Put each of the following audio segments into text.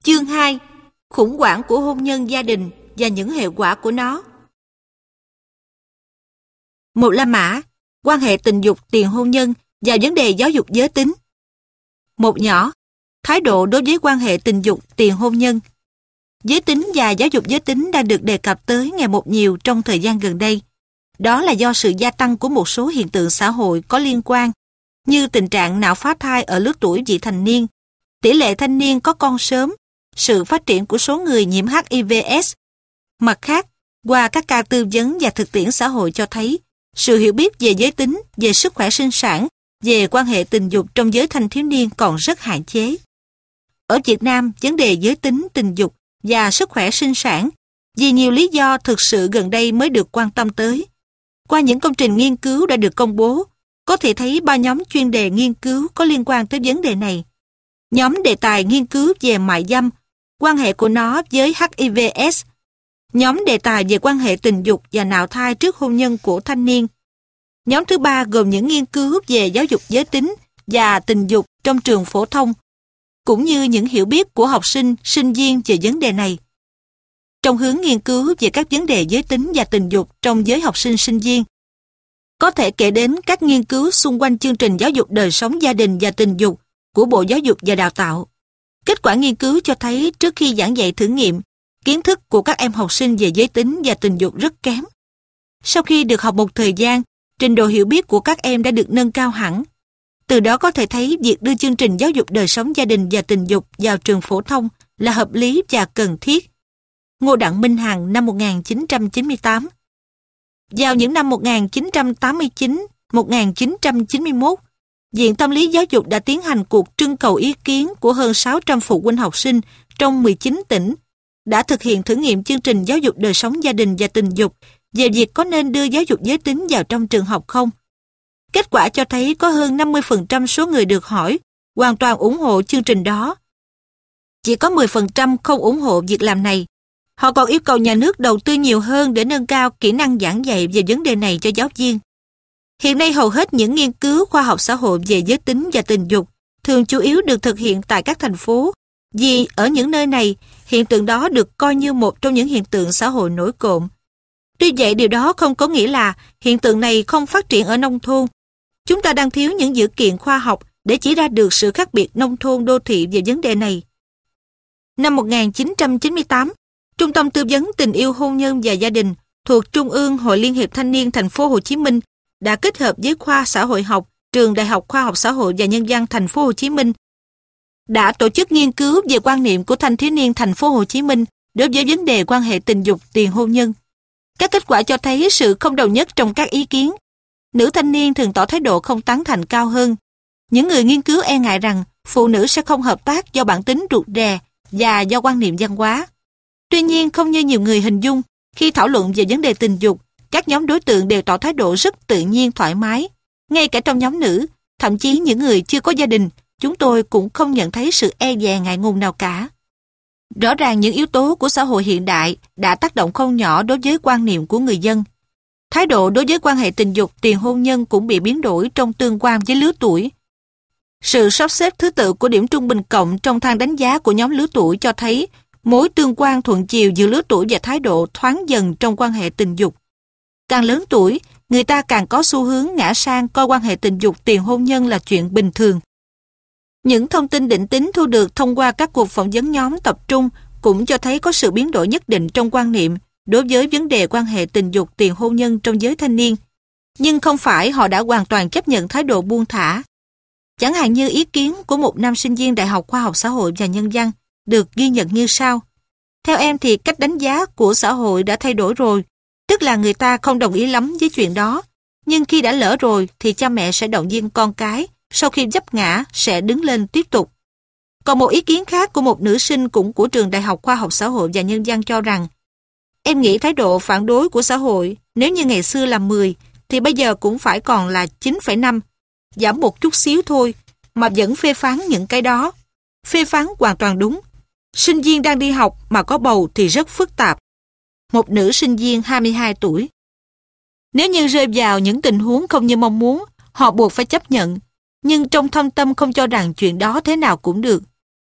Chương 2. Khủng hoảng của hôn nhân gia đình và những hệ quả của nó. Một La Mã, quan hệ tình dục tiền hôn nhân và vấn đề giáo dục giới tính. Một nhỏ, thái độ đối với quan hệ tình dục tiền hôn nhân. Giới tính và giáo dục giới tính đang được đề cập tới ngày một nhiều trong thời gian gần đây. Đó là do sự gia tăng của một số hiện tượng xã hội có liên quan, như tình trạng não phá thai ở lứa tuổi vị thành niên, tỷ lệ thanh niên có con sớm, sự phát triển của số người nhiễm HIV/AIDS. Mặt khác, qua các ca tư vấn và thực tiễn xã hội cho thấy, sự hiểu biết về giới tính, về sức khỏe sinh sản, về quan hệ tình dục trong giới thanh thiếu niên còn rất hạn chế. Ở Việt Nam, vấn đề giới tính, tình dục và sức khỏe sinh sản, vì nhiều lý do thực sự gần đây mới được quan tâm tới. Qua những công trình nghiên cứu đã được công bố, có thể thấy 3 nhóm chuyên đề nghiên cứu có liên quan tới vấn đề này. Nhóm đề tài nghiên cứu về mại dâm, quan hệ của nó với HIV/AIDS. Nhóm đề tài về quan hệ tình dục và nạo thai trước hôn nhân của thanh niên. Nhóm thứ 3 gồm những nghiên cứu về giáo dục giới tính và tình dục trong trường phổ thông, cũng như những hiểu biết của học sinh, sinh viên về vấn đề này. Trong hướng nghiên cứu về các vấn đề giới tính và tình dục trong giới học sinh sinh viên, có thể kể đến các nghiên cứu xung quanh chương trình giáo dục đời sống gia đình và tình dục của Bộ Giáo dục và Đào tạo. Kết quả nghiên cứu cho thấy trước khi giảng dạy thử nghiệm, kiến thức của các em học sinh về giới tính và tình dục rất kém. Sau khi được học một thời gian, trình độ hiểu biết của các em đã được nâng cao hẳn. Từ đó có thể thấy việc đưa chương trình giáo dục đời sống gia đình và tình dục vào trường phổ thông là hợp lý và cần thiết. Ngô Đặng Minh Hằng năm 1998. Vào những năm 1989-1991, Viện Tâm lý Giáo dục đã tiến hành cuộc trưng cầu ý kiến của hơn 600 phụ huynh học sinh trong 19 tỉnh, đã thực hiện thử nghiệm chương trình giáo dục đời sống gia đình và tình dục về việc có nên đưa giáo dục giới tính vào trong trường học không. Kết quả cho thấy có hơn 50% số người được hỏi hoàn toàn ủng hộ chương trình đó. Chỉ có 10% không ủng hộ việc làm này. Họ còn yêu cầu nhà nước đầu tư nhiều hơn để nâng cao kỹ năng giảng dạy về vấn đề này cho giáo viên. Hiện nay hầu hết những nghiên cứu khoa học xã hội về giới tính và tình dục thường chủ yếu được thực hiện tại các thành phố, vì ở những nơi này, hiện tượng đó được coi như một trong những hiện tượng xã hội nổi cộm. Tuy vậy, điều đó không có nghĩa là hiện tượng này không phát triển ở nông thôn. Chúng ta đang thiếu những dữ kiện khoa học để chỉ ra được sự khác biệt nông thôn đô thị về vấn đề này. Năm 1998, Trung tâm Tư vấn Tình yêu Hôn nhân và Gia đình thuộc Trung ương Hội Liên hiệp Thanh niên Thành phố Hồ Chí Minh đã kết hợp với khoa xã hội học, Trường Đại học Khoa học Xã hội và Nhân văn Thành phố Hồ Chí Minh đã tổ chức nghiên cứu về quan niệm của thanh thiếu niên Thành phố Hồ Chí Minh đối với vấn đề quan hệ tình dục tiền hôn nhân. Các kết quả cho thấy sự không đồng nhất trong các ý kiến. Nữ thanh niên thường tỏ thái độ không tán thành cao hơn. Những người nghiên cứu e ngại rằng phụ nữ sẽ không hợp tác do bản tính rụt rè và do quan niệm văn hóa. Tuy nhiên, không như nhiều người hình dung, khi thảo luận về vấn đề tình dục, các nhóm đối tượng đều tỏ thái độ rất tự nhiên, thoải mái. Ngay cả trong nhóm nữ, thậm chí những người chưa có gia đình, chúng tôi cũng không nhận thấy sự e dè ngại ngùng nào cả. Rõ ràng những yếu tố của xã hội hiện đại đã tác động không nhỏ đối với quan niệm của người dân. Thái độ đối với quan hệ tình dục tiền hôn nhân cũng bị biến đổi trong tương quan với lứa tuổi. Sự sắp xếp thứ tự của điểm trung bình cộng trong thang đánh giá của nhóm lứa tuổi cho thấy mối tương quan thuận chiều giữa lứa tuổi và thái độ thoáng dần trong quan hệ tình dục. Càng lớn tuổi, người ta càng có xu hướng ngã sang coi quan hệ tình dục tiền hôn nhân là chuyện bình thường. Những thông tin định tính thu được thông qua các cuộc phỏng vấn nhóm tập trung cũng cho thấy có sự biến đổi nhất định trong quan niệm đối với vấn đề quan hệ tình dục tiền hôn nhân trong giới thanh niên. Nhưng không phải họ đã hoàn toàn chấp nhận thái độ buông thả. Chẳng hạn như ý kiến của một nam sinh viên Đại học Khoa học Xã hội và Nhân văn được ghi nhận như sau. Theo em thì cách đánh giá của xã hội đã thay đổi rồi, tức là người ta không đồng ý lắm với chuyện đó. Nhưng khi đã lỡ rồi thì cha mẹ sẽ động viên con cái, sau khi vấp ngã sẽ đứng lên tiếp tục. Còn một ý kiến khác của một nữ sinh cũng của Trường Đại học Khoa học Xã hội và Nhân văn cho rằng em nghĩ thái độ phản đối của xã hội nếu như ngày xưa là 10 thì bây giờ cũng phải còn là 9,5, giảm một chút xíu thôi mà vẫn phê phán những cái đó. Phê phán hoàn toàn đúng. Sinh viên đang đi học mà có bầu thì rất phức tạp. Một nữ sinh viên 22 tuổi. Nếu như rơi vào những tình huống không như mong muốn, họ buộc phải chấp nhận, nhưng trong thâm tâm không cho rằng chuyện đó thế nào cũng được.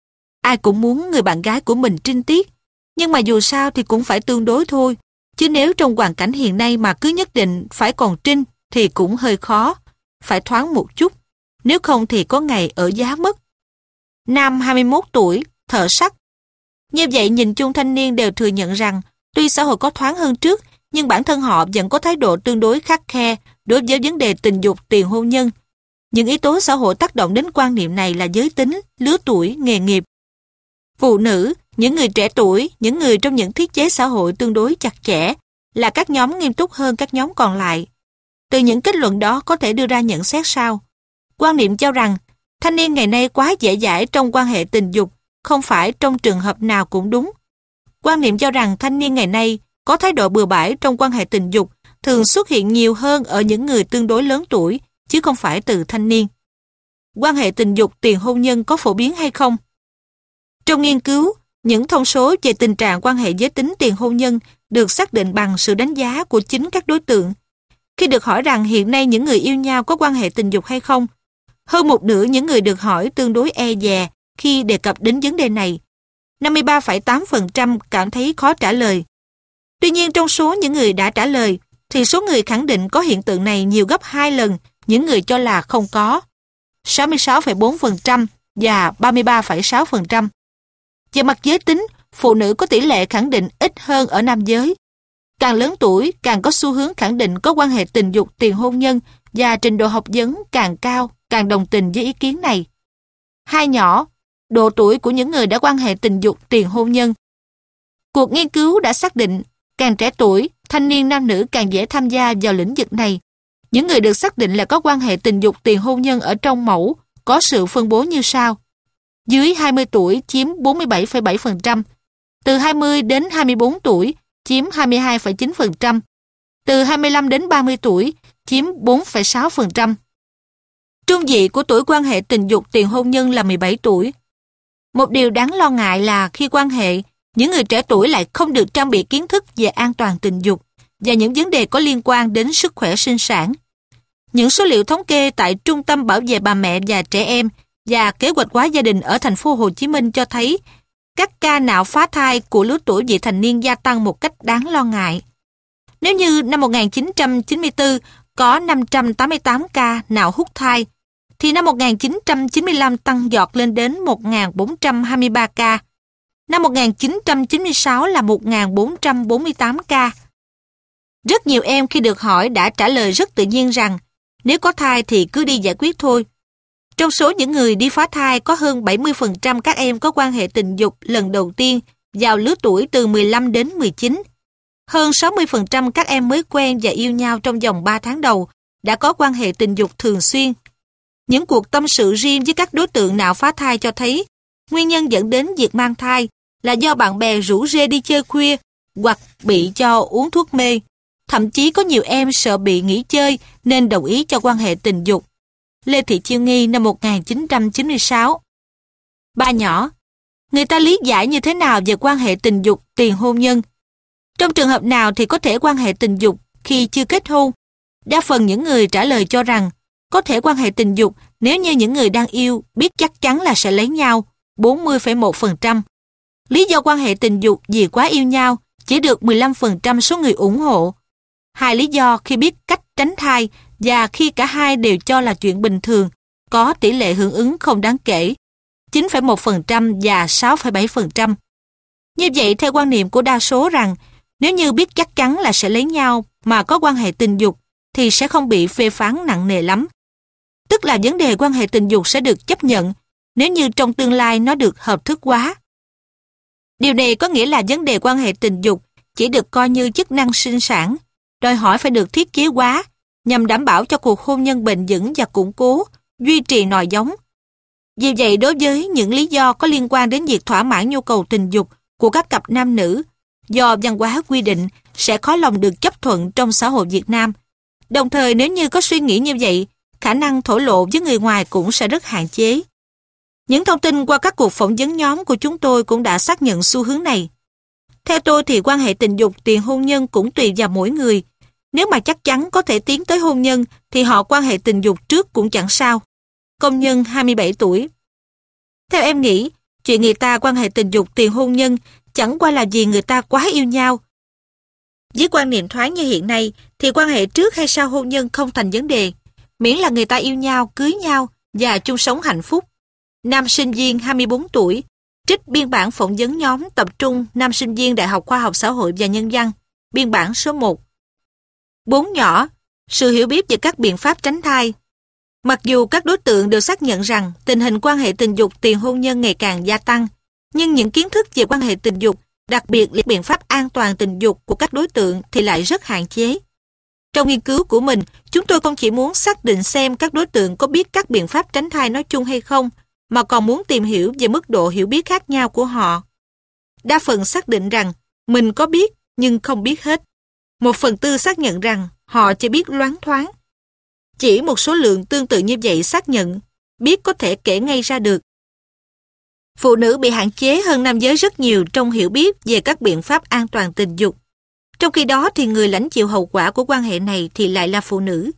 Ai cũng muốn người bạn gái của mình trinh tiết, nhưng mà dù sao thì cũng phải tương đối thôi. Chứ nếu trong hoàn cảnh hiện nay mà cứ nhất định phải còn trinh thì cũng hơi khó. Phải thoáng một chút, nếu không thì có ngày ở giá mất. Nam 21 tuổi, thợ sắt. Như vậy nhìn chung thanh niên đều thừa nhận rằng tuy xã hội có thoáng hơn trước, nhưng bản thân họ vẫn có thái độ tương đối khắt khe đối với vấn đề tình dục tiền hôn nhân. Những yếu tố xã hội tác động đến quan niệm này là giới tính, lứa tuổi, nghề nghiệp. Phụ nữ, những người trẻ tuổi, những người trong những thiết chế xã hội tương đối chặt chẽ là các nhóm nghiêm túc hơn các nhóm còn lại. Từ những kết luận đó có thể đưa ra nhận xét sau. Quan niệm cho rằng thanh niên ngày nay quá dễ dãi trong quan hệ tình dục không phải trong trường hợp nào cũng đúng. Quan niệm cho rằng thanh niên ngày nay có thái độ bừa bãi trong quan hệ tình dục thường xuất hiện nhiều hơn ở những người tương đối lớn tuổi, chứ không phải từ thanh niên. Quan hệ tình dục tiền hôn nhân có phổ biến hay không? Trong nghiên cứu, những thông số về tình trạng quan hệ giới tính tiền hôn nhân được xác định bằng sự đánh giá của chính các đối tượng. Khi được hỏi rằng hiện nay những người yêu nhau có quan hệ tình dục hay không, hơn một nửa những người được hỏi tương đối e dè khi đề cập đến vấn đề này. 53,8% cảm thấy khó trả lời. Tuy nhiên trong số những người đã trả lời, thì số người khẳng định có hiện tượng này nhiều gấp 2 lần những người cho là không có. 66,4% và 33,6%. Về mặt giới tính, phụ nữ có tỷ lệ khẳng định ít hơn ở nam giới. Càng lớn tuổi, càng có xu hướng khẳng định có quan hệ tình dục tiền hôn nhân và trình độ học vấn càng cao, càng đồng tình với ý kiến này. Hai nhỏ, độ tuổi của những người đã quan hệ tình dục tiền hôn nhân. Cuộc nghiên cứu đã xác định càng trẻ tuổi, thanh niên nam nữ càng dễ tham gia vào lĩnh vực này. Những người được xác định là có quan hệ tình dục tiền hôn nhân ở trong mẫu có sự phân bố như sau. Dưới 20 tuổi chiếm 47,7%, từ 20 đến 24 tuổi chiếm 22,9%, từ 25 đến 30 tuổi chiếm 4,6%. Trung vị của tuổi quan hệ tình dục tiền hôn nhân là 17 tuổi. Một điều đáng lo ngại là khi quan hệ, những người trẻ tuổi lại không được trang bị kiến thức về an toàn tình dục và những vấn đề có liên quan đến sức khỏe sinh sản. Những số liệu thống kê tại Trung tâm Bảo vệ bà mẹ và trẻ em và Kế hoạch hóa gia đình ở thành phố Hồ Chí Minh cho thấy các ca nạo phá thai của lứa tuổi vị thành niên gia tăng một cách đáng lo ngại. Nếu như năm 1994 có 588 ca nạo hút thai, thì năm 1995 tăng giọt lên đến 1.423 ca. Năm 1996 là 1.448 ca. Rất nhiều em khi được hỏi đã trả lời rất tự nhiên rằng nếu có thai thì cứ đi giải quyết thôi. Trong số những người đi phá thai có hơn 70% các em có quan hệ tình dục lần đầu tiên vào lứa tuổi từ 15 đến 19. Hơn 60% các em mới quen và yêu nhau trong vòng 3 tháng đầu đã có quan hệ tình dục thường xuyên. Những cuộc tâm sự riêng với các đối tượng nạo phá thai cho thấy nguyên nhân dẫn đến việc mang thai là do bạn bè rủ rê đi chơi khuya hoặc bị cho uống thuốc mê. Thậm chí có nhiều em sợ bị nghỉ chơi nên đồng ý cho quan hệ tình dục. Lê Thị Chiêu Nghi năm 1996. Ba nhỏ, người ta lý giải như thế nào về quan hệ tình dục tiền hôn nhân? Trong trường hợp nào thì có thể quan hệ tình dục khi chưa kết hôn? Đa phần những người trả lời cho rằng có thể quan hệ tình dục nếu như những người đang yêu biết chắc chắn là sẽ lấy nhau, 40,1%. Lý do quan hệ tình dục vì quá yêu nhau chỉ được 15% số người ủng hộ. Hai lý do khi biết cách tránh thai và khi cả hai đều cho là chuyện bình thường có tỷ lệ hưởng ứng không đáng kể, 9,1% và 6,7%. Như vậy theo quan niệm của đa số rằng nếu như biết chắc chắn là sẽ lấy nhau mà có quan hệ tình dục thì sẽ không bị phê phán nặng nề lắm. Tức là vấn đề quan hệ tình dục sẽ được chấp nhận nếu như trong tương lai nó được hợp thức hóa. Điều này có nghĩa là vấn đề quan hệ tình dục chỉ được coi như chức năng sinh sản, đòi hỏi phải được thiết kế hóa nhằm đảm bảo cho cuộc hôn nhân bền vững và củng cố, duy trì nòi giống. Vì vậy đối với những lý do có liên quan đến việc thỏa mãn nhu cầu tình dục của các cặp nam nữ, do văn hóa quy định sẽ khó lòng được chấp thuận trong xã hội Việt Nam. Đồng thời nếu như có suy nghĩ như vậy, khả năng thổ lộ với người ngoài cũng sẽ rất hạn chế. Những thông tin qua các cuộc phỏng vấn nhóm của chúng tôi cũng đã xác nhận xu hướng này. Theo tôi thì quan hệ tình dục tiền hôn nhân cũng tùy vào mỗi người. Nếu mà chắc chắn có thể tiến tới hôn nhân thì họ quan hệ tình dục trước cũng chẳng sao. Công nhân 27 tuổi. Theo em nghĩ, Chuyện người ta quan hệ tình dục tiền hôn nhân chẳng qua là vì người ta quá yêu nhau. Với quan niệm thoáng như hiện nay thì quan hệ trước hay sau hôn nhân không thành vấn đề, miễn là người ta yêu nhau, cưới nhau và chung sống hạnh phúc. Nam sinh viên 24 tuổi, trích biên bản phỏng vấn nhóm tập trung nam sinh viên Đại học Khoa học Xã hội và Nhân văn, biên bản số 1. 4 nhỏ, sự hiểu biết về các biện pháp tránh thai. Mặc dù các đối tượng đều xác nhận rằng tình hình quan hệ tình dục tiền hôn nhân ngày càng gia tăng, nhưng những kiến thức về quan hệ tình dục, đặc biệt là biện pháp an toàn tình dục của các đối tượng thì lại rất hạn chế. Trong nghiên cứu của mình, chúng tôi không chỉ muốn xác định xem các đối tượng có biết các biện pháp tránh thai nói chung hay không, mà còn muốn tìm hiểu về mức độ hiểu biết khác nhau của họ. Đa phần xác định rằng mình có biết nhưng không biết hết. 1/4 xác nhận rằng họ chỉ biết loáng thoáng. Chỉ một số lượng tương tự như vậy xác nhận, biết có thể kể ngay ra được. Phụ nữ bị hạn chế hơn nam giới rất nhiều trong hiểu biết về các biện pháp an toàn tình dục. Trong khi đó thì người lãnh chịu hậu quả của quan hệ này thì lại là phụ nữ.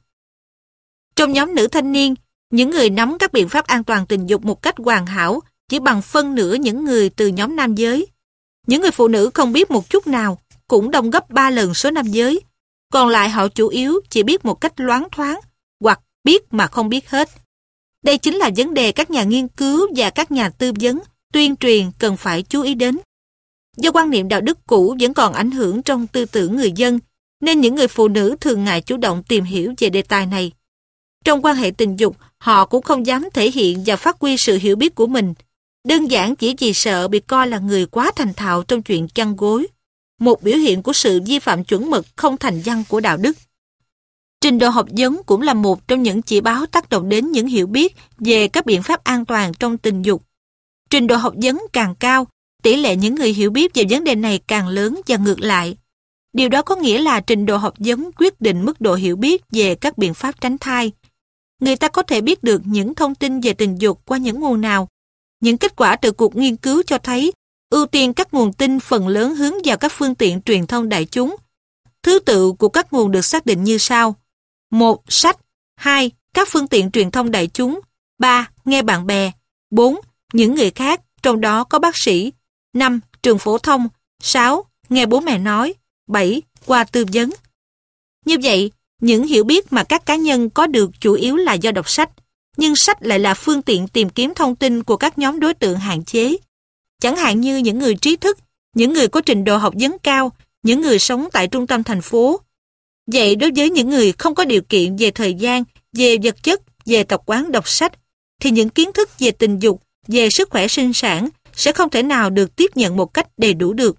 Trong nhóm nữ thanh niên, những người nắm các biện pháp an toàn tình dục một cách hoàn hảo chỉ bằng phân nửa những người từ nhóm nam giới. Những người phụ nữ không biết một chút nào cũng đông gấp 3 lần số nam giới. Còn lại họ chủ yếu chỉ biết một cách loáng thoáng hoặc biết mà không biết hết. Đây chính là vấn đề các nhà nghiên cứu và các nhà tư vấn, tuyên truyền cần phải chú ý đến. Do quan niệm đạo đức cũ vẫn còn ảnh hưởng trong tư tưởng người dân, nên những người phụ nữ thường ngại chủ động tìm hiểu về đề tài này. Trong quan hệ tình dục, họ cũng không dám thể hiện và phát huy sự hiểu biết của mình, đơn giản chỉ vì sợ bị coi là người quá thành thạo trong chuyện chăn gối, một biểu hiện của sự vi phạm chuẩn mực không thành văn của đạo đức. Trình độ học vấn cũng là một trong những chỉ báo tác động đến những hiểu biết về các biện pháp an toàn trong tình dục. Trình độ học vấn càng cao, tỷ lệ những người hiểu biết về vấn đề này càng lớn và ngược lại. Điều đó có nghĩa là trình độ học vấn quyết định mức độ hiểu biết về các biện pháp tránh thai. Người ta có thể biết được những thông tin về tình dục qua những nguồn nào. Những kết quả từ cuộc nghiên cứu cho thấy ưu tiên các nguồn tin phần lớn hướng vào các phương tiện truyền thông đại chúng. Thứ tự của các nguồn được xác định như sau: 1. Sách. 2. Các phương tiện truyền thông đại chúng. 3. Nghe bạn bè. 4. Những người khác, trong đó có bác sĩ. 5. Trường phổ thông. 6. Nghe bố mẹ nói. 7. Qua tư vấn. Như vậy, những hiểu biết mà các cá nhân có được chủ yếu là do đọc sách, nhưng sách lại là phương tiện tìm kiếm thông tin của các nhóm đối tượng hạn chế. Chẳng hạn như những người trí thức, những người có trình độ học vấn cao, những người sống tại trung tâm thành phố. Vậy đối với những người không có điều kiện về thời gian, về vật chất, về tập quán đọc sách, thì những kiến thức về tình dục, về sức khỏe sinh sản sẽ không thể nào được tiếp nhận một cách đầy đủ được.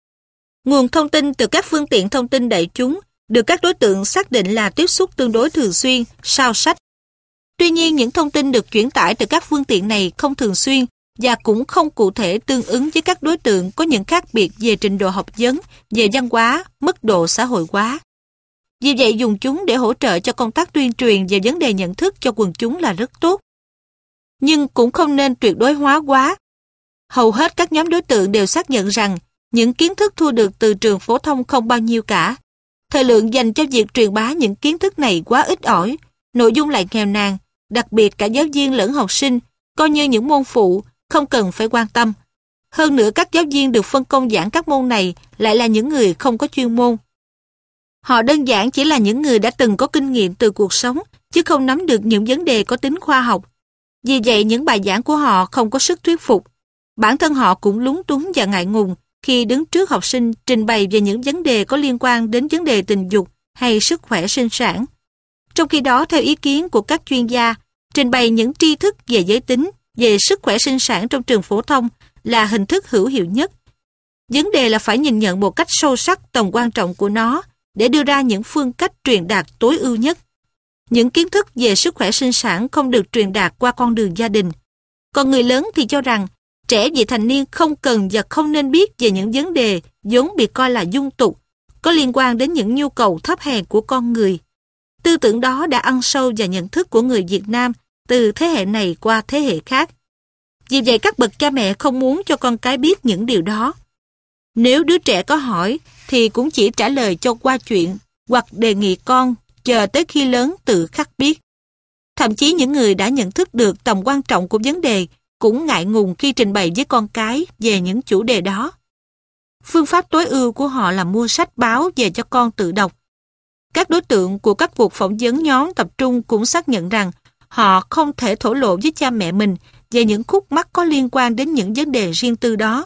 Nguồn thông tin từ các phương tiện thông tin đại chúng được các đối tượng xác định là tiếp xúc tương đối thường xuyên sau sách. Tuy nhiên, những thông tin được chuyển tải từ các phương tiện này không thường xuyên và cũng không cụ thể tương ứng với các đối tượng có những khác biệt về trình độ học vấn, về văn hóa, mức độ xã hội hóa. Vì vậy, dùng chúng để hỗ trợ cho công tác tuyên truyền về vấn đề nhận thức cho quần chúng là rất tốt. Nhưng cũng không nên tuyệt đối hóa quá. Hầu hết các nhóm đối tượng đều xác nhận rằng những kiến thức thu được từ trường phổ thông không bao nhiêu cả. Thời lượng dành cho việc truyền bá những kiến thức này quá ít ỏi, nội dung lại nghèo nàn, đặc biệt cả giáo viên lẫn học sinh, coi như những môn phụ, không cần phải quan tâm. Hơn nữa, các giáo viên được phân công giảng các môn này lại là những người không có chuyên môn. Họ đơn giản chỉ là những người đã từng có kinh nghiệm từ cuộc sống, chứ không nắm được những vấn đề có tính khoa học. Vì vậy, những bài giảng của họ không có sức thuyết phục. Bản thân họ cũng lúng túng và ngại ngùng khi đứng trước học sinh trình bày về những vấn đề có liên quan đến vấn đề tình dục hay sức khỏe sinh sản. Trong khi đó, theo ý kiến của các chuyên gia, trình bày những tri thức về giới tính, về sức khỏe sinh sản trong trường phổ thông là hình thức hữu hiệu nhất. Vấn đề là phải nhìn nhận một cách sâu sắc tầm quan trọng của nó để đưa ra những phương cách truyền đạt tối ưu nhất. Những kiến thức về sức khỏe sinh sản không được truyền đạt qua con đường gia đình. Còn người lớn thì cho rằng trẻ vị thành niên không cần và không nên biết về những vấn đề vốn bị coi là dung tục, có liên quan đến những nhu cầu thấp hèn của con người. Tư tưởng đó đã ăn sâu vào nhận thức của người Việt Nam từ thế hệ này qua thế hệ khác. Vì vậy các bậc cha mẹ không muốn cho con cái biết những điều đó. Nếu đứa trẻ có hỏi thì cũng chỉ trả lời cho qua chuyện hoặc đề nghị con chờ tới khi lớn tự khắc biết. Thậm chí những người đã nhận thức được tầm quan trọng của vấn đề cũng ngại ngùng khi trình bày với con cái về những chủ đề đó. Phương pháp tối ưu của họ là mua sách báo về cho con tự đọc. Các đối tượng của các cuộc phỏng vấn nhóm tập trung cũng xác nhận rằng họ không thể thổ lộ với cha mẹ mình về những khúc mắc có liên quan đến những vấn đề riêng tư đó.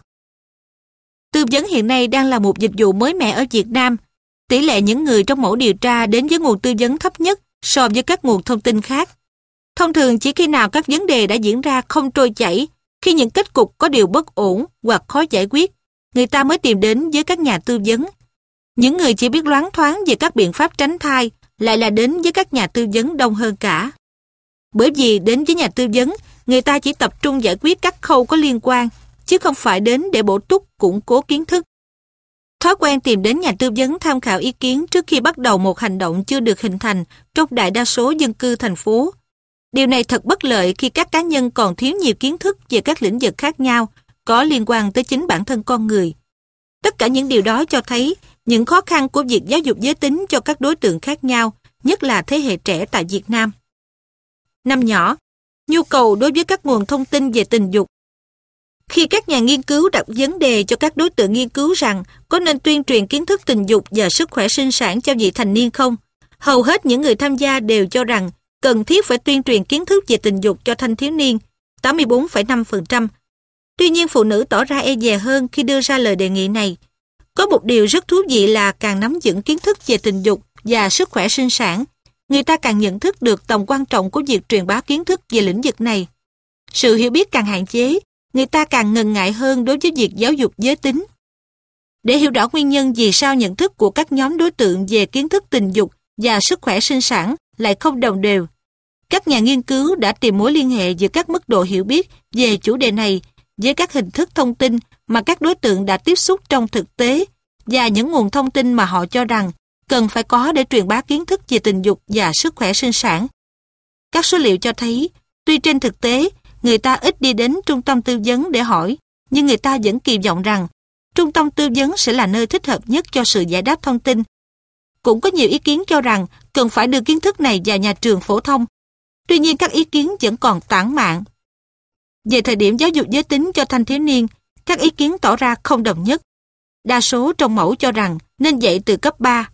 Tư vấn hiện nay đang là một dịch vụ mới mẻ ở Việt Nam. Tỷ lệ những người trong mẫu điều tra đến với nguồn tư vấn thấp nhất so với các nguồn thông tin khác. Thông thường chỉ khi nào các vấn đề đã diễn ra không trôi chảy, khi những kết cục có điều bất ổn hoặc khó giải quyết, người ta mới tìm đến với các nhà tư vấn. Những người chỉ biết loáng thoáng về các biện pháp tránh thai lại là đến với các nhà tư vấn đông hơn cả. Bởi vì đến với nhà tư vấn, người ta chỉ tập trung giải quyết các khâu có liên quan, chứ không phải đến để bổ túc củng cố kiến thức. Thói quen tìm đến nhà tư vấn tham khảo ý kiến trước khi bắt đầu một hành động chưa được hình thành trong đại đa số dân cư thành phố. Điều này thật bất lợi khi các cá nhân còn thiếu nhiều kiến thức về các lĩnh vực khác nhau có liên quan tới chính bản thân con người. Tất cả những điều đó cho thấy những khó khăn của việc giáo dục giới tính cho các đối tượng khác nhau, nhất là thế hệ trẻ tại Việt Nam. Năm nhỏ, nhu cầu đối với các nguồn thông tin về tình dục. Khi các nhà nghiên cứu đặt vấn đề cho các đối tượng nghiên cứu rằng có nên tuyên truyền kiến thức tình dục và sức khỏe sinh sản cho vị thành niên không, hầu hết những người tham gia đều cho rằng cần thiết phải tuyên truyền kiến thức về tình dục cho thanh thiếu niên, 84,5%. Tuy nhiên phụ nữ tỏ ra e dè hơn khi đưa ra lời đề nghị này. Có một điều rất thú vị là càng nắm vững kiến thức về tình dục và sức khỏe sinh sản, người ta càng nhận thức được tầm quan trọng của việc truyền bá kiến thức về lĩnh vực này. Sự hiểu biết càng hạn chế, người ta càng ngần ngại hơn đối với việc giáo dục giới tính. Để hiểu rõ nguyên nhân vì sao nhận thức của các nhóm đối tượng về kiến thức tình dục và sức khỏe sinh sản lại không đồng đều, các nhà nghiên cứu đã tìm mối liên hệ giữa các mức độ hiểu biết về chủ đề này với các hình thức thông tin mà các đối tượng đã tiếp xúc trong thực tế và những nguồn thông tin mà họ cho rằng cần phải có để truyền bá kiến thức về tình dục và sức khỏe sinh sản. Các số liệu cho thấy, tuy trên thực tế, người ta ít đi đến trung tâm tư vấn để hỏi, nhưng người ta vẫn kỳ vọng rằng trung tâm tư vấn sẽ là nơi thích hợp nhất cho sự giải đáp thông tin. Cũng có nhiều ý kiến cho rằng cần phải đưa kiến thức này vào nhà trường phổ thông. Tuy nhiên các ý kiến vẫn còn tản mạn. Về thời điểm giáo dục giới tính cho thanh thiếu niên, các ý kiến tỏ ra không đồng nhất. Đa số trong mẫu cho rằng nên dạy từ cấp 3,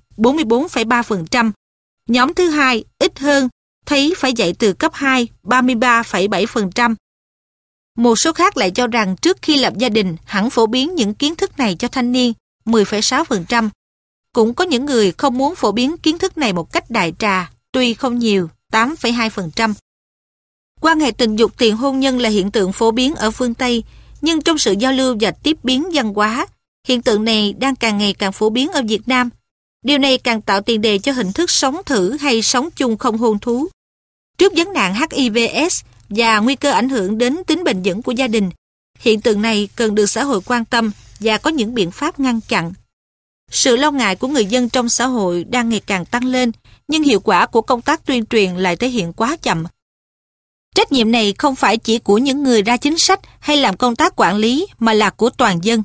44,3%. Nhóm thứ hai, ít hơn, thấy phải dạy từ cấp 2, 33,7%. Một số khác lại cho rằng trước khi lập gia đình hẳn phổ biến những kiến thức này cho thanh niên, 10,6%. Cũng có những người không muốn phổ biến kiến thức này một cách đại trà, tuy không nhiều, 8,2%. Quan hệ tình dục tiền hôn nhân là hiện tượng phổ biến ở phương Tây, nhưng trong sự giao lưu và tiếp biến văn hóa, hiện tượng này đang càng ngày càng phổ biến ở Việt Nam. Điều này càng tạo tiền đề cho hình thức sống thử hay sống chung không hôn thú. Trước vấn nạn HIV/AIDS và nguy cơ ảnh hưởng đến tính bền vững của gia đình, hiện tượng này cần được xã hội quan tâm và có những biện pháp ngăn chặn. Sự lo ngại của người dân trong xã hội đang ngày càng tăng lên, nhưng hiệu quả của công tác tuyên truyền lại thể hiện quá chậm. Trách nhiệm này không phải chỉ của những người ra chính sách hay làm công tác quản lý mà là của toàn dân.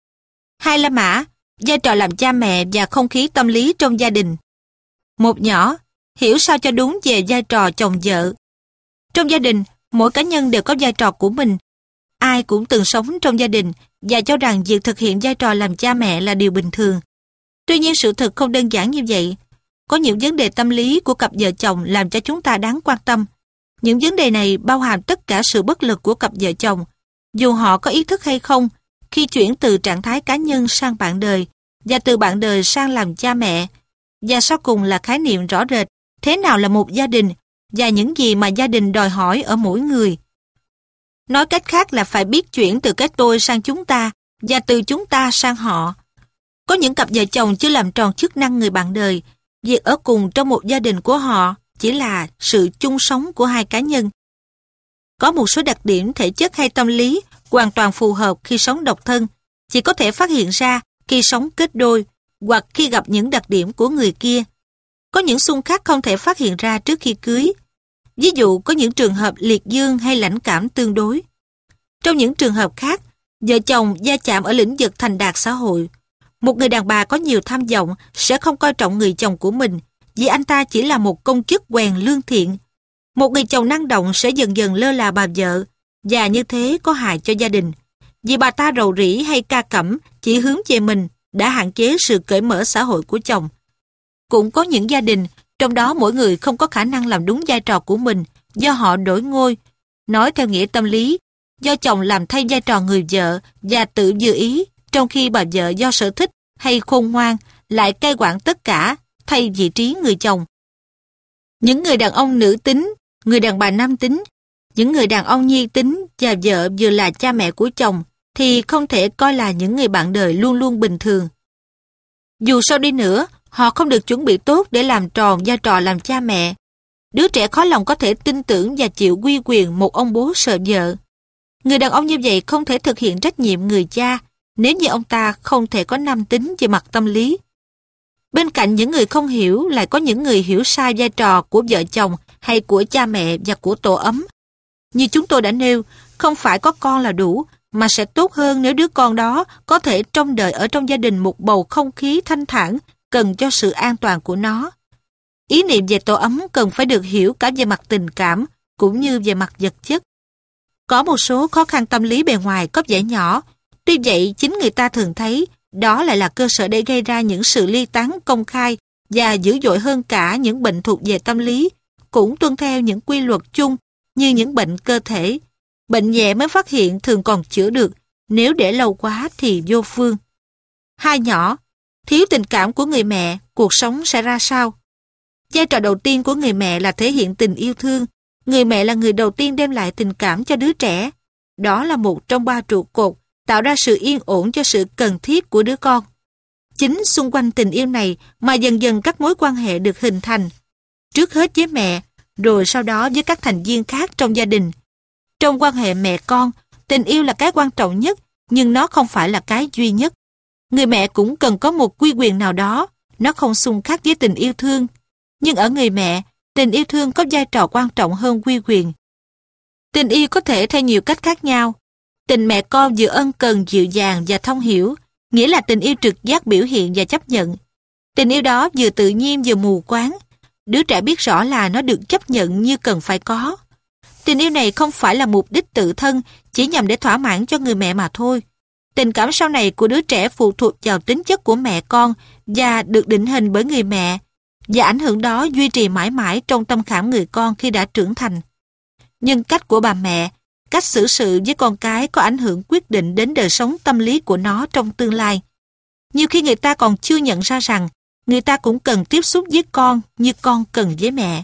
2 La Mã, vai trò làm cha mẹ và không khí tâm lý trong gia đình. Một nhỏ, hiểu sao cho đúng về vai trò chồng vợ. Trong gia đình, mỗi cá nhân đều có vai trò của mình. Ai cũng từng sống trong gia đình và cho rằng việc thực hiện vai trò làm cha mẹ là điều bình thường. Tuy nhiên sự thực không đơn giản như vậy. Có những vấn đề tâm lý của cặp vợ chồng làm cho chúng ta đáng quan tâm. Những vấn đề này bao hàm tất cả sự bất lực của cặp vợ chồng, dù họ có ý thức hay không, khi chuyển từ trạng thái cá nhân sang bạn đời, và từ bạn đời sang làm cha mẹ, và sau cùng là khái niệm rõ rệt thế nào là một gia đình và những gì mà gia đình đòi hỏi ở mỗi người. Nói cách khác là phải biết chuyển từ cái tôi sang chúng ta và từ chúng ta sang họ. Có những cặp vợ chồng chưa làm tròn chức năng người bạn đời, việc ở cùng trong một gia đình của họ chỉ là sự chung sống của hai cá nhân. Có một số đặc điểm thể chất hay tâm lý hoàn toàn phù hợp khi sống độc thân, chỉ có thể phát hiện ra khi sống kết đôi hoặc khi gặp những đặc điểm của người kia. Có những xung khắc không thể phát hiện ra trước khi cưới. Ví dụ có những trường hợp liệt dương hay lãnh cảm tương đối. Trong những trường hợp khác, vợ chồng va chạm ở lĩnh vực thành đạt xã hội. Một người đàn bà có nhiều tham vọng sẽ không coi trọng người chồng của mình vì anh ta chỉ là một công chức quèn lương thiện. Một người chồng năng động sẽ dần dần lơ là bà vợ và như thế có hại cho gia đình. Vì bà ta rầu rĩ hay ca cẩm chỉ hướng về mình đã hạn chế sự cởi mở xã hội của chồng. Cũng có những gia đình, trong đó mỗi người không có khả năng làm đúng vai trò của mình do họ đổi ngôi. Nói theo nghĩa tâm lý, do chồng làm thay vai trò người vợ và tự dự ý, trong khi bà vợ do sở thích hay khôn ngoan lại cai quản tất cả thay vị trí người chồng. Những người đàn ông nữ tính, người đàn bà nam tính, những người đàn ông nhi tính và vợ vừa là cha mẹ của chồng thì không thể coi là những người bạn đời luôn luôn bình thường. Dù sao đi nữa, họ không được chuẩn bị tốt để làm tròn vai trò làm cha mẹ. Đứa trẻ khó lòng có thể tin tưởng và chịu quy quyền một ông bố sợ vợ. Người đàn ông như vậy không thể thực hiện trách nhiệm người cha nếu như ông ta không thể có nam tính về mặt tâm lý. Bên cạnh những người không hiểu lại có những người hiểu sai vai trò của vợ chồng hay của cha mẹ và của tổ ấm. Như chúng tôi đã nêu, không phải có con là đủ, mà sẽ tốt hơn nếu đứa con đó có thể trông đợi ở trong gia đình một bầu không khí thanh thản cần cho sự an toàn của nó. Ý niệm về tổ ấm cần phải được hiểu cả về mặt tình cảm cũng như về mặt vật chất. Có một số khó khăn tâm lý bề ngoài có vẻ nhỏ, tuy vậy chính người ta thường thấy đó lại là cơ sở để gây ra những sự ly tán công khai và dữ dội hơn cả những bệnh thuộc về tâm lý, cũng tuân theo những quy luật chung như những bệnh cơ thể. Bệnh nhẹ mới phát hiện thường còn chữa được, nếu để lâu quá thì vô phương. Hai nhỏ, thiếu tình cảm của người mẹ, cuộc sống sẽ ra sao? Vai trò đầu tiên của người mẹ là thể hiện tình yêu thương. Người mẹ là người đầu tiên đem lại tình cảm cho đứa trẻ. Đó là một trong ba trụ cột tạo ra sự yên ổn cho sự cần thiết của đứa con. Chính xung quanh tình yêu này mà dần dần các mối quan hệ được hình thành. Trước hết với mẹ, rồi sau đó với các thành viên khác trong gia đình. Trong quan hệ mẹ con, tình yêu là cái quan trọng nhất, nhưng nó không phải là cái duy nhất. Người mẹ cũng cần có một quy quyền nào đó, nó không xung khắc với tình yêu thương. Nhưng ở người mẹ, tình yêu thương có vai trò quan trọng hơn quy quyền. Tình yêu có thể theo nhiều cách khác nhau. Tình mẹ con vừa ân cần, dịu dàng và thông hiểu, nghĩa là tình yêu trực giác biểu hiện và chấp nhận. Tình yêu đó vừa tự nhiên vừa mù quáng. Đứa trẻ biết rõ là nó được chấp nhận như cần phải có. Tình yêu này không phải là mục đích tự thân, chỉ nhằm để thỏa mãn cho người mẹ mà thôi. Tình cảm sau này của đứa trẻ phụ thuộc vào tính chất của mẹ con và được định hình bởi người mẹ, và ảnh hưởng đó duy trì mãi mãi trong tâm khảm người con khi đã trưởng thành. Nhưng cách của bà mẹ, cách xử sự với con cái có ảnh hưởng quyết định đến đời sống tâm lý của nó trong tương lai. Nhiều khi người ta còn chưa nhận ra rằng người ta cũng cần tiếp xúc với con như con cần với mẹ.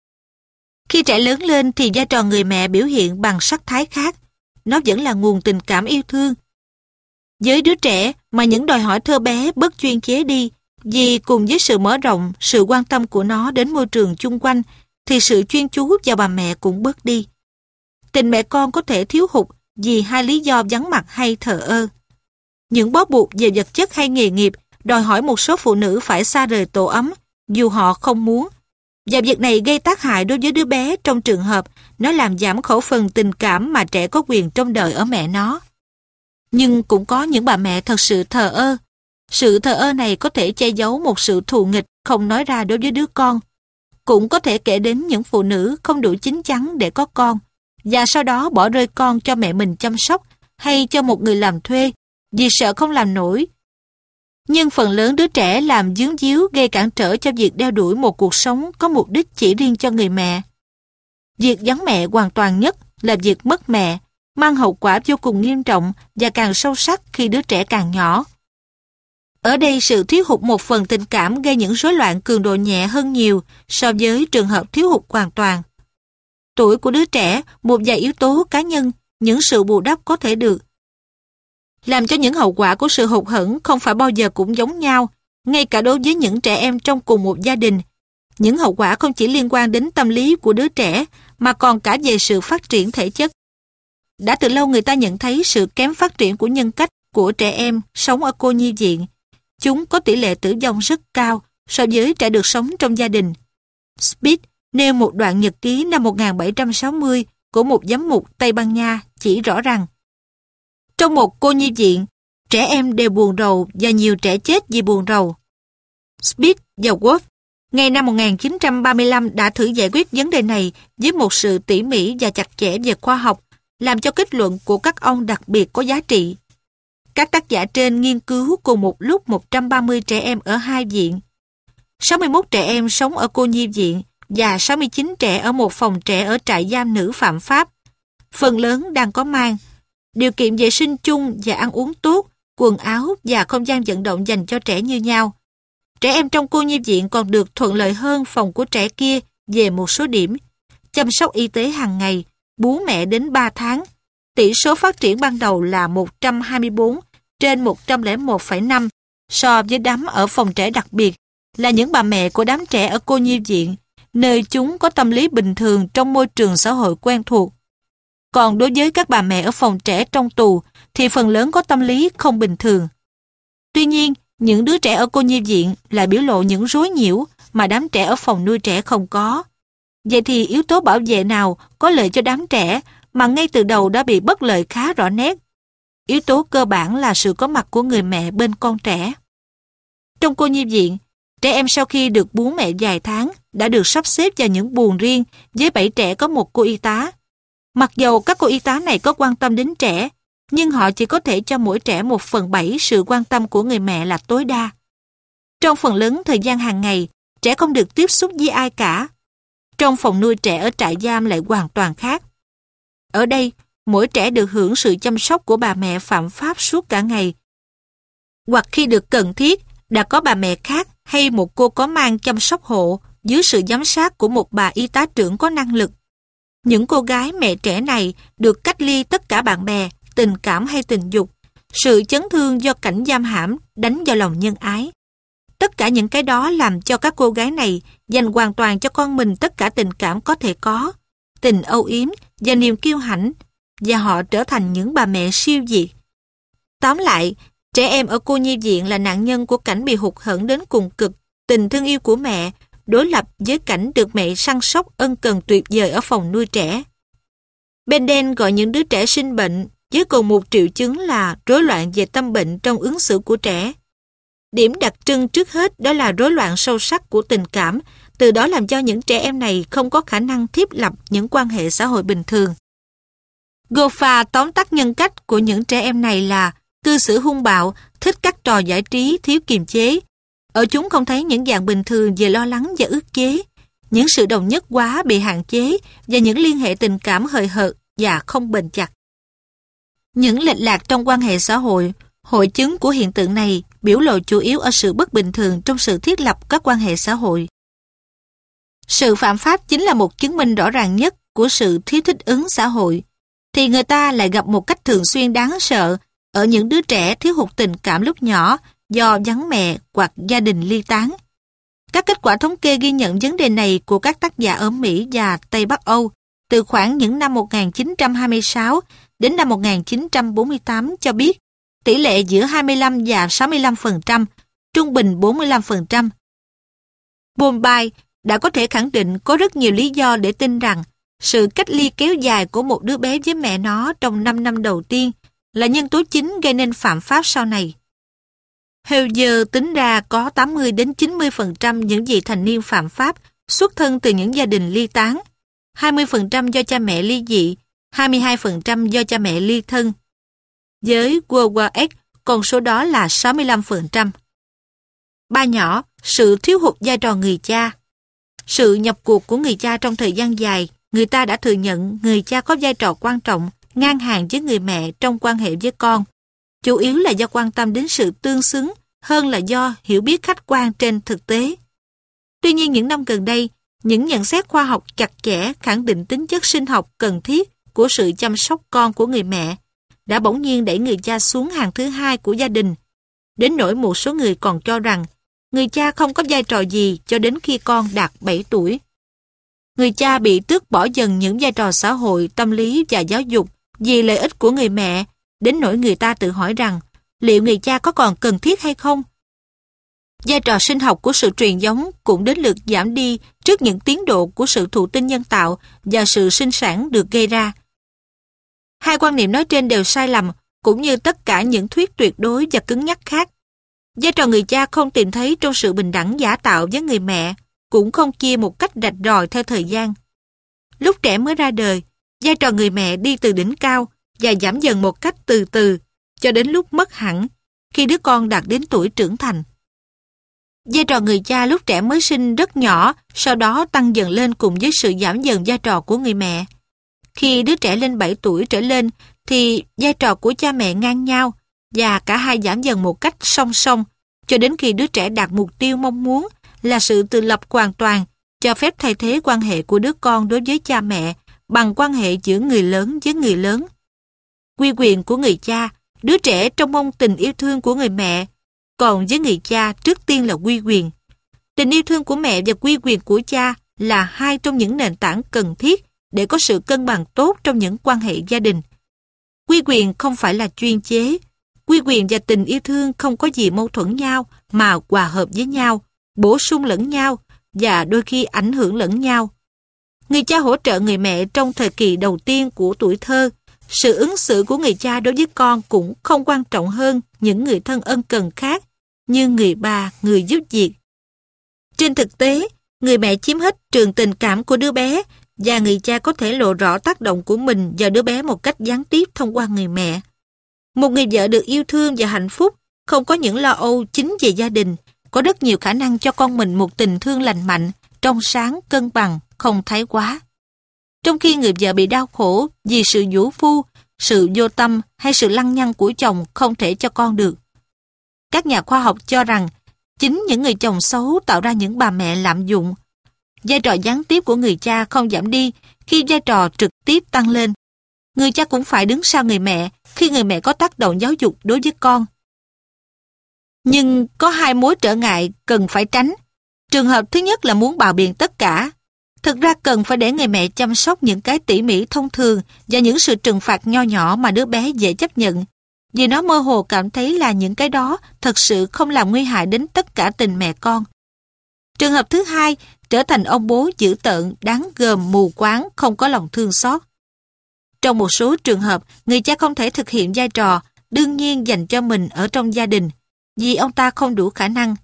Khi trẻ lớn lên thì vai trò người mẹ biểu hiện bằng sắc thái khác. Nó vẫn là nguồn tình cảm yêu thương. Với đứa trẻ mà những đòi hỏi thơ bé bớt chuyên chế đi, vì cùng với sự mở rộng, sự quan tâm của nó đến môi trường chung quanh, thì sự chuyên chú vào bà mẹ cũng bớt đi. Tình mẹ con có thể thiếu hụt vì hai lý do vắng mặt hay thờ ơ. Những bó buộc về vật chất hay nghề nghiệp đòi hỏi một số phụ nữ phải xa rời tổ ấm, dù họ không muốn. Và việc này gây tác hại đối với đứa bé trong trường hợp nó làm giảm khẩu phần tình cảm mà trẻ có quyền trông đợi ở mẹ nó. Nhưng cũng có những bà mẹ thật sự thờ ơ. Sự thờ ơ này có thể che giấu một sự thù nghịch không nói ra đối với đứa con. Cũng có thể kể đến những phụ nữ không đủ chín chắn để có con, và sau đó bỏ rơi con cho mẹ mình chăm sóc hay cho một người làm thuê vì sợ không làm nổi. Nhưng phần lớn đứa trẻ làm vướng víu gây cản trở cho việc đeo đuổi một cuộc sống có mục đích chỉ riêng cho người mẹ. Việc vắng mẹ hoàn toàn nhất là việc mất mẹ, mang hậu quả vô cùng nghiêm trọng và càng sâu sắc khi đứa trẻ càng nhỏ. Ở đây sự thiếu hụt một phần tình cảm gây những rối loạn cường độ nhẹ hơn nhiều so với trường hợp thiếu hụt hoàn toàn. Tuổi của đứa trẻ, một vài yếu tố cá nhân, những sự bù đắp có thể được, làm cho những hậu quả của sự hụt hẫng không phải bao giờ cũng giống nhau, ngay cả đối với những trẻ em trong cùng một gia đình. Những hậu quả không chỉ liên quan đến tâm lý của đứa trẻ, mà còn cả về sự phát triển thể chất. Đã từ lâu người ta nhận thấy sự kém phát triển của nhân cách của trẻ em sống ở cô nhi viện. Chúng có tỷ lệ tử vong rất cao so với trẻ được sống trong gia đình. Speed nêu một đoạn nhật ký năm 1760 của một giám mục Tây Ban Nha chỉ rõ rằng trong một cô nhi viện, trẻ em đều buồn rầu và nhiều trẻ chết vì buồn rầu. Speed và Wolf ngày năm 1935 đã thử giải quyết vấn đề này với một sự tỉ mỉ và chặt chẽ về khoa học, làm cho kết luận của các ông đặc biệt có giá trị. Các tác giả trên nghiên cứu cùng một lúc 130 trẻ em ở 2 viện. 61 trẻ em sống ở cô nhi viện và 69 trẻ ở một phòng trẻ ở trại giam nữ phạm pháp. Phần lớn đang có mang. Điều kiện vệ sinh chung và ăn uống tốt, quần áo và không gian vận động dành cho trẻ như nhau. Trẻ em trong cô nhi viện còn được thuận lợi hơn phòng của trẻ kia về một số điểm. Chăm sóc y tế hàng ngày, bú mẹ đến 3 tháng. Tỷ số phát triển ban đầu là 124 trên 101,5 so với đám ở phòng trẻ đặc biệt là những bà mẹ của đám trẻ ở cô nhi viện, nơi chúng có tâm lý bình thường trong môi trường xã hội quen thuộc. Còn đối với các bà mẹ ở phòng trẻ trong tù thì phần lớn có tâm lý không bình thường. Tuy nhiên, những đứa trẻ ở cô nhi viện lại biểu lộ những rối nhiễu mà đám trẻ ở phòng nuôi trẻ không có. Vậy thì yếu tố bảo vệ nào có lợi cho đám trẻ mà ngay từ đầu đã bị bất lợi khá rõ nét? Yếu tố cơ bản là sự có mặt của người mẹ bên con trẻ. Trong cô nhi viện, trẻ em sau khi được bú mẹ vài tháng đã được sắp xếp vào những buồng riêng với 7 trẻ có một cô y tá. Mặc dầu các cô y tá này có quan tâm đến trẻ, nhưng họ chỉ có thể cho mỗi trẻ 1/7 sự quan tâm của người mẹ là tối đa. Trong phần lớn thời gian hàng ngày, trẻ không được tiếp xúc với ai cả. Trong phòng nuôi trẻ ở trại giam lại hoàn toàn khác. Ở đây, mỗi trẻ được hưởng sự chăm sóc của bà mẹ phạm pháp suốt cả ngày. Hoặc khi được cần thiết, đã có bà mẹ khác hay một cô có mang chăm sóc hộ dưới sự giám sát của một bà y tá trưởng có năng lực. Những cô gái mẹ trẻ này được cách ly tất cả bạn bè, tình cảm hay tình dục, sự chấn thương do cảnh giam hãm đánh vào lòng nhân ái. Tất cả những cái đó làm cho các cô gái này dành hoàn toàn cho con mình tất cả tình cảm có thể có, tình âu yếm và niềm kiêu hãnh, và họ trở thành những bà mẹ siêu việt. Tóm lại, trẻ em ở cô nhi viện là nạn nhân của cảnh bị hụt hẫng đến cùng cực, tình thương yêu của mẹ, đối lập với cảnh được mẹ săn sóc ân cần tuyệt vời ở phòng nuôi trẻ. Benden gọi những đứa trẻ sinh bệnh với cùng một triệu chứng là rối loạn về tâm bệnh trong ứng xử của trẻ. Điểm đặc trưng trước hết đó là rối loạn sâu sắc của tình cảm, từ đó làm cho những trẻ em này không có khả năng thiết lập những quan hệ xã hội bình thường. Goffman tóm tắt nhân cách của những trẻ em này là cư xử hung bạo, thích các trò giải trí thiếu kiềm chế. Ở chúng không thấy những dạng bình thường về lo lắng và ức chế, những sự đồng nhất quá bị hạn chế và những liên hệ tình cảm hời hợt và không bền chặt. Những lệch lạc trong quan hệ xã hội, hội chứng của hiện tượng này biểu lộ chủ yếu ở sự bất bình thường trong sự thiết lập các quan hệ xã hội. Sự phạm pháp chính là một chứng minh rõ ràng nhất của sự thiếu thích ứng xã hội, thì người ta lại gặp một cách thường xuyên đáng sợ ở những đứa trẻ thiếu hụt tình cảm lúc nhỏ do vắng mẹ hoặc gia đình ly tán. Các kết quả thống kê ghi nhận vấn đề này của các tác giả ở Mỹ và Tây Bắc Âu từ khoảng những năm 1926 đến năm 1948 cho biết tỷ lệ giữa 25 và 65%, trung bình 45%. Bombay đã có thể khẳng định có rất nhiều lý do để tin rằng sự cách ly kéo dài của một đứa bé với mẹ nó trong 5 năm đầu tiên là nhân tố chính gây nên phạm pháp sau này. Heuser tính ra có 80 đến 90% những vị thành niên phạm pháp xuất thân từ những gia đình ly tán, 20% do cha mẹ ly dị, 22% do cha mẹ ly thân. Với World War X, con số đó là 65%. Ba nhỏ, sự thiếu hụt vai trò người cha. Sự nhập cuộc của người cha trong thời gian dài, người ta đã thừa nhận người cha có vai trò quan trọng, ngang hàng với người mẹ trong quan hệ với con, chủ yếu là do quan tâm đến sự tương xứng hơn là do hiểu biết khách quan trên thực tế. Tuy nhiên những năm gần đây, những nhận xét khoa học chặt chẽ khẳng định tính chất sinh học cần thiết của sự chăm sóc con của người mẹ đã bỗng nhiên đẩy người cha xuống hàng thứ hai của gia đình, đến nỗi một số người còn cho rằng người cha không có vai trò gì cho đến khi con đạt 7 tuổi. Người cha bị tước bỏ dần những vai trò xã hội, tâm lý và giáo dục vì lợi ích của người mẹ, đến nỗi người ta tự hỏi rằng liệu người cha có còn cần thiết hay không? Vai trò sinh học của sự truyền giống cũng đến lượt giảm đi trước những tiến độ của sự thụ tinh nhân tạo và sự sinh sản được gây ra. Hai quan niệm nói trên đều sai lầm, cũng như tất cả những thuyết tuyệt đối và cứng nhắc khác. Vai trò người cha không tìm thấy trong sự bình đẳng giả tạo với người mẹ, cũng không chia một cách rạch ròi theo thời gian. Lúc trẻ mới ra đời, vai trò người mẹ đi từ đỉnh cao và giảm dần một cách từ từ cho đến lúc mất hẳn khi đứa con đạt đến tuổi trưởng thành. Vai trò người cha lúc trẻ mới sinh rất nhỏ, sau đó tăng dần lên cùng với sự giảm dần vai trò của người mẹ. Khi đứa trẻ lên 7 tuổi trở lên thì vai trò của cha mẹ ngang nhau và cả hai giảm dần một cách song song cho đến khi đứa trẻ đạt mục tiêu mong muốn là sự tự lập hoàn toàn, cho phép thay thế quan hệ của đứa con đối với cha mẹ bằng quan hệ giữa người lớn với người lớn. Quy quyền của người cha, đứa trẻ trông mong tình yêu thương của người mẹ, còn với người cha trước tiên là quy quyền. Tình yêu thương của mẹ và quy quyền của cha là hai trong những nền tảng cần thiết để có sự cân bằng tốt trong những quan hệ gia đình. Quy quyền không phải là chuyên chế. Quy quyền và tình yêu thương không có gì mâu thuẫn nhau mà hòa hợp với nhau, bổ sung lẫn nhau và đôi khi ảnh hưởng lẫn nhau. Người cha hỗ trợ người mẹ trong thời kỳ đầu tiên của tuổi thơ. Sự ứng xử của người cha đối với con cũng không quan trọng hơn những người thân ân cần khác như người bà, người giúp việc. Trên thực tế, người mẹ chiếm hết trường tình cảm của đứa bé và người cha có thể lộ rõ tác động của mình vào đứa bé một cách gián tiếp thông qua người mẹ. Một người vợ được yêu thương và hạnh phúc, không có những lo âu chính về gia đình, có rất nhiều khả năng cho con mình một tình thương lành mạnh, trong sáng, cân bằng, không thái quá. Trong khi người vợ bị đau khổ vì sự vũ phu, sự vô tâm hay sự lăng nhăng của chồng không thể cho con được. Các nhà khoa học cho rằng chính những người chồng xấu tạo ra những bà mẹ lạm dụng. Vai trò gián tiếp của người cha không giảm đi khi vai trò trực tiếp tăng lên. Người cha cũng phải đứng sau người mẹ khi người mẹ có tác động giáo dục đối với con. Nhưng có hai mối trở ngại cần phải tránh. Trường hợp thứ nhất là muốn bào biện tất cả. Thực ra cần phải để người mẹ chăm sóc những cái tỉ mỉ thông thường và những sự trừng phạt nho nhỏ mà đứa bé dễ chấp nhận, vì nó mơ hồ cảm thấy là những cái đó thật sự không làm nguy hại đến tất cả tình mẹ con. Trường hợp thứ hai, trở thành ông bố dữ tợn, đáng gờm, mù quáng, không có lòng thương xót. Trong một số trường hợp, người cha không thể thực hiện vai trò đương nhiên dành cho mình ở trong gia đình, vì ông ta không đủ khả năng.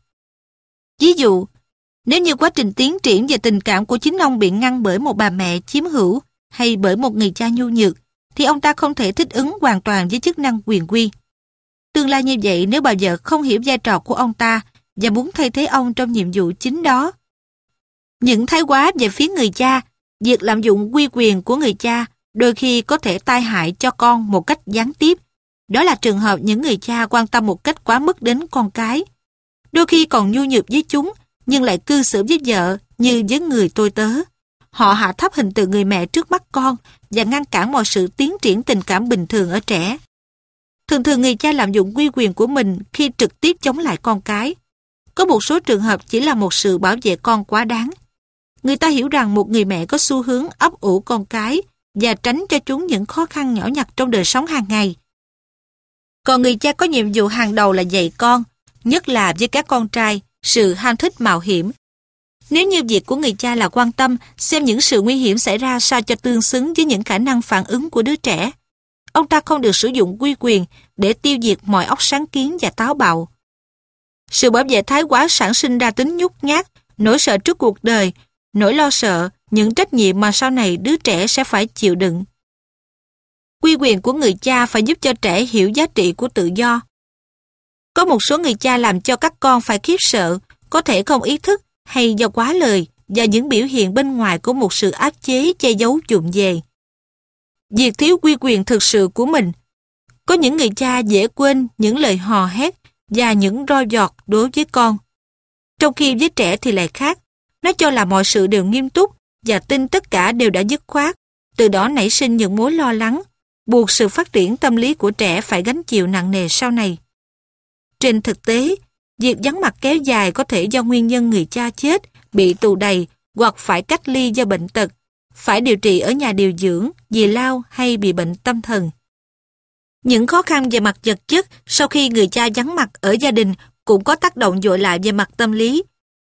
Ví dụ, nếu như quá trình tiến triển về tình cảm của chính ông bị ngăn bởi một bà mẹ chiếm hữu hay bởi một người cha nhu nhược, thì ông ta không thể thích ứng hoàn toàn với chức năng quyền quy. Tương lai như vậy nếu bà vợ không hiểu vai trò của ông ta và muốn thay thế ông trong nhiệm vụ chính đó. Những thái quá về phía người cha, việc lạm dụng quy quyền của người cha đôi khi có thể tai hại cho con một cách gián tiếp. Đó là trường hợp những người cha quan tâm một cách quá mức đến con cái. Đôi khi còn nhu nhược với chúng, nhưng lại cư xử với vợ như với người tôi tớ. Họ hạ thấp hình tượng người mẹ trước mắt con và ngăn cản mọi sự tiến triển tình cảm bình thường ở trẻ. Thường thường người cha lạm dụng quy quyền của mình khi trực tiếp chống lại con cái. Có một số trường hợp chỉ là một sự bảo vệ con quá đáng. Người ta hiểu rằng một người mẹ có xu hướng ấp ủ con cái và tránh cho chúng những khó khăn nhỏ nhặt trong đời sống hàng ngày. Còn người cha có nhiệm vụ hàng đầu là dạy con, nhất là với các con trai, sự ham thích mạo hiểm. Nếu như việc của người cha là quan tâm xem những sự nguy hiểm xảy ra sao cho tương xứng với những khả năng phản ứng của đứa trẻ, ông ta không được sử dụng quy quyền để tiêu diệt mọi óc sáng kiến và táo bạo. Sự bảo vệ thái quá sản sinh ra tính nhút nhát, nỗi sợ trước cuộc đời, nỗi lo sợ, những trách nhiệm mà sau này đứa trẻ sẽ phải chịu đựng. Quy quyền của người cha phải giúp cho trẻ hiểu giá trị của tự do. Có một số người cha làm cho các con phải khiếp sợ, có thể không ý thức hay do quá lời và những biểu hiện bên ngoài của một sự áp chế che giấu vụng về. Việc thiếu quy quyền thực sự của mình. Có những người cha dễ quên những lời hò hét và những roi giọt đối với con. Trong khi với trẻ thì lại khác. Nó cho là mọi sự đều nghiêm túc và tin tất cả đều đã dứt khoát. Từ đó nảy sinh những mối lo lắng, buộc sự phát triển tâm lý của trẻ phải gánh chịu nặng nề sau này. Trên thực tế, việc vắng mặt kéo dài có thể do nguyên nhân người cha chết, bị tù đày hoặc phải cách ly do bệnh tật, phải điều trị ở nhà điều dưỡng vì lao hay bị bệnh tâm thần. Những khó khăn về mặt vật chất sau khi người cha vắng mặt ở gia đình cũng có tác động dội lại về mặt tâm lý.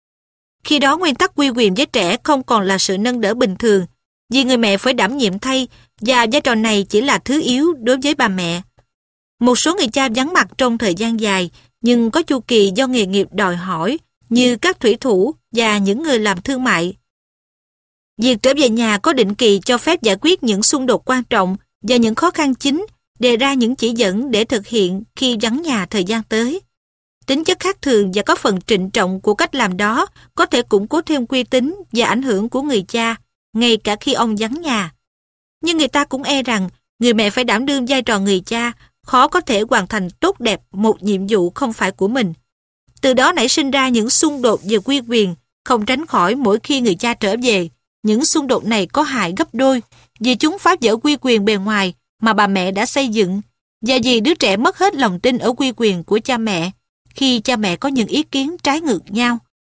Khi đó nguyên tắc quy quyền với trẻ không còn là sự nâng đỡ bình thường, vì người mẹ phải đảm nhiệm thay và vai trò này chỉ là thứ yếu đối với bà mẹ. Một số người cha vắng mặt trong thời gian dài nhưng có chu kỳ do nghề nghiệp đòi hỏi như các thủy thủ và những người làm thương mại. Việc trở về nhà có định kỳ cho phép giải quyết những xung đột quan trọng và những khó khăn chính, đề ra những chỉ dẫn để thực hiện khi vắng nhà thời gian tới. Tính chất khác thường và có phần trịnh trọng của cách làm đó có thể củng cố thêm uy tín và ảnh hưởng của người cha, ngay cả khi ông vắng nhà. Nhưng người ta cũng e rằng người mẹ phải đảm đương vai trò người cha, khó có thể hoàn thành tốt đẹp một nhiệm vụ không phải của mình. Từ đó nảy sinh ra những xung đột về uy quyền, không tránh khỏi mỗi khi người cha trở về. Những xung đột này có hại gấp đôi, vì chúng phá vỡ uy quyền bề ngoài mà bà mẹ đã xây dựng, và vì đứa trẻ mất hết lòng tin ở uy quyền của cha mẹ, khi cha mẹ có những ý kiến trái ngược nhau.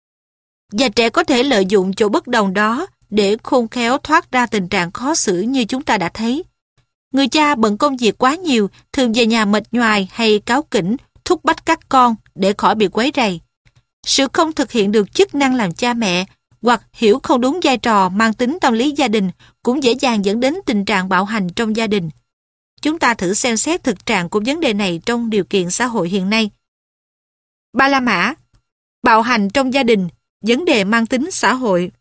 Và trẻ có thể lợi dụng chỗ bất đồng đó để khôn khéo thoát ra tình trạng khó xử như chúng ta đã thấy. Người cha bận công việc quá nhiều, thường về nhà mệt nhoài hay cáu kỉnh, thúc bách các con để khỏi bị quấy rầy. Sự không thực hiện được chức năng làm cha mẹ hoặc hiểu không đúng vai trò mang tính tâm lý gia đình cũng dễ dàng dẫn đến tình trạng bạo hành trong gia đình. Chúng ta thử xem xét thực trạng của vấn đề này trong điều kiện xã hội hiện nay. Ba La Mã, bạo hành trong gia đình, vấn đề mang tính xã hội.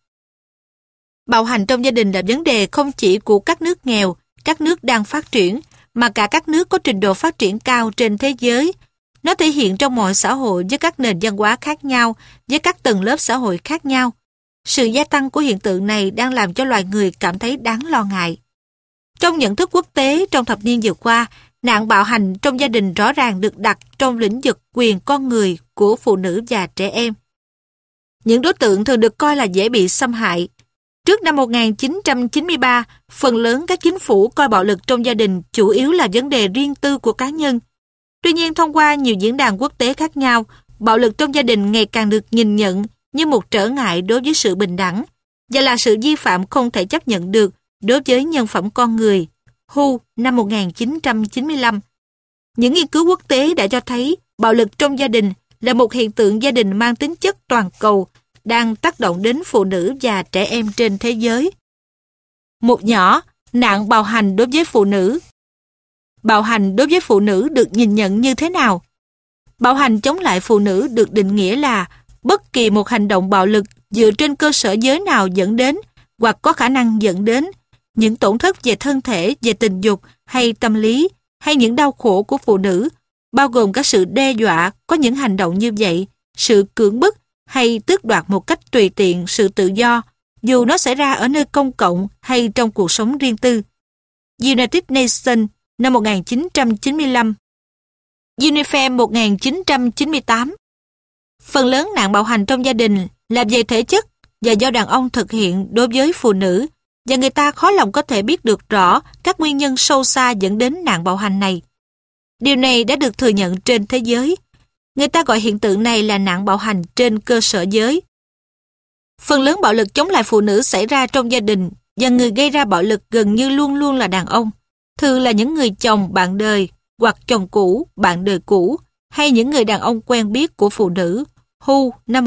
Bạo hành trong gia đình là vấn đề không chỉ của các nước nghèo, các nước đang phát triển, mà cả các nước có trình độ phát triển cao trên thế giới. Nó thể hiện trong mọi xã hội với các nền văn hóa khác nhau, với các tầng lớp xã hội khác nhau. Sự gia tăng của hiện tượng này đang làm cho loài người cảm thấy đáng lo ngại. Trong nhận thức quốc tế trong thập niên vừa qua, nạn bạo hành trong gia đình rõ ràng được đặt trong lĩnh vực quyền con người của phụ nữ và trẻ em. Những đối tượng thường được coi là dễ bị xâm hại. Trước năm 1993, phần lớn các chính phủ coi bạo lực trong gia đình chủ yếu là vấn đề riêng tư của cá nhân. Tuy nhiên, thông qua nhiều diễn đàn quốc tế khác nhau, bạo lực trong gia đình ngày càng được nhìn nhận như một trở ngại đối với sự bình đẳng và là sự vi phạm không thể chấp nhận được đối với nhân phẩm con người. WHO năm 1995. Những nghiên cứu quốc tế đã cho thấy bạo lực trong gia đình là một hiện tượng gia đình mang tính chất toàn cầu, đang tác động đến phụ nữ và trẻ em trên thế giới. Một nhỏ, nạn bạo hành đối với phụ nữ. Bạo hành đối với phụ nữ được nhìn nhận như thế nào? Bạo hành chống lại phụ nữ được định nghĩa là bất kỳ một hành động bạo lực dựa trên cơ sở giới nào dẫn đến hoặc có khả năng dẫn đến những tổn thất về thân thể, về tình dục hay tâm lý, hay những đau khổ của phụ nữ, bao gồm các sự đe dọa có những hành động như vậy, sự cưỡng bức hay tước đoạt một cách tùy tiện sự tự do, dù nó xảy ra ở nơi công cộng hay trong cuộc sống riêng tư. United Nations năm 1995, UNIFEM 1998. Phần lớn nạn bạo hành trong gia đình là về thể chất và do đàn ông thực hiện đối với phụ nữ, và người ta khó lòng có thể biết được rõ các nguyên nhân sâu xa dẫn đến nạn bạo hành này. Điều này đã được thừa nhận trên thế giới. Người ta gọi hiện tượng này là nạn bạo hành trên cơ sở giới. Phần lớn bạo lực chống lại phụ nữ xảy ra trong gia đình, và người gây ra bạo lực gần như luôn luôn là đàn ông, thường là những người chồng bạn đời hoặc chồng cũ, bạn đời cũ, hay những người đàn ông quen biết của phụ nữ. WHO năm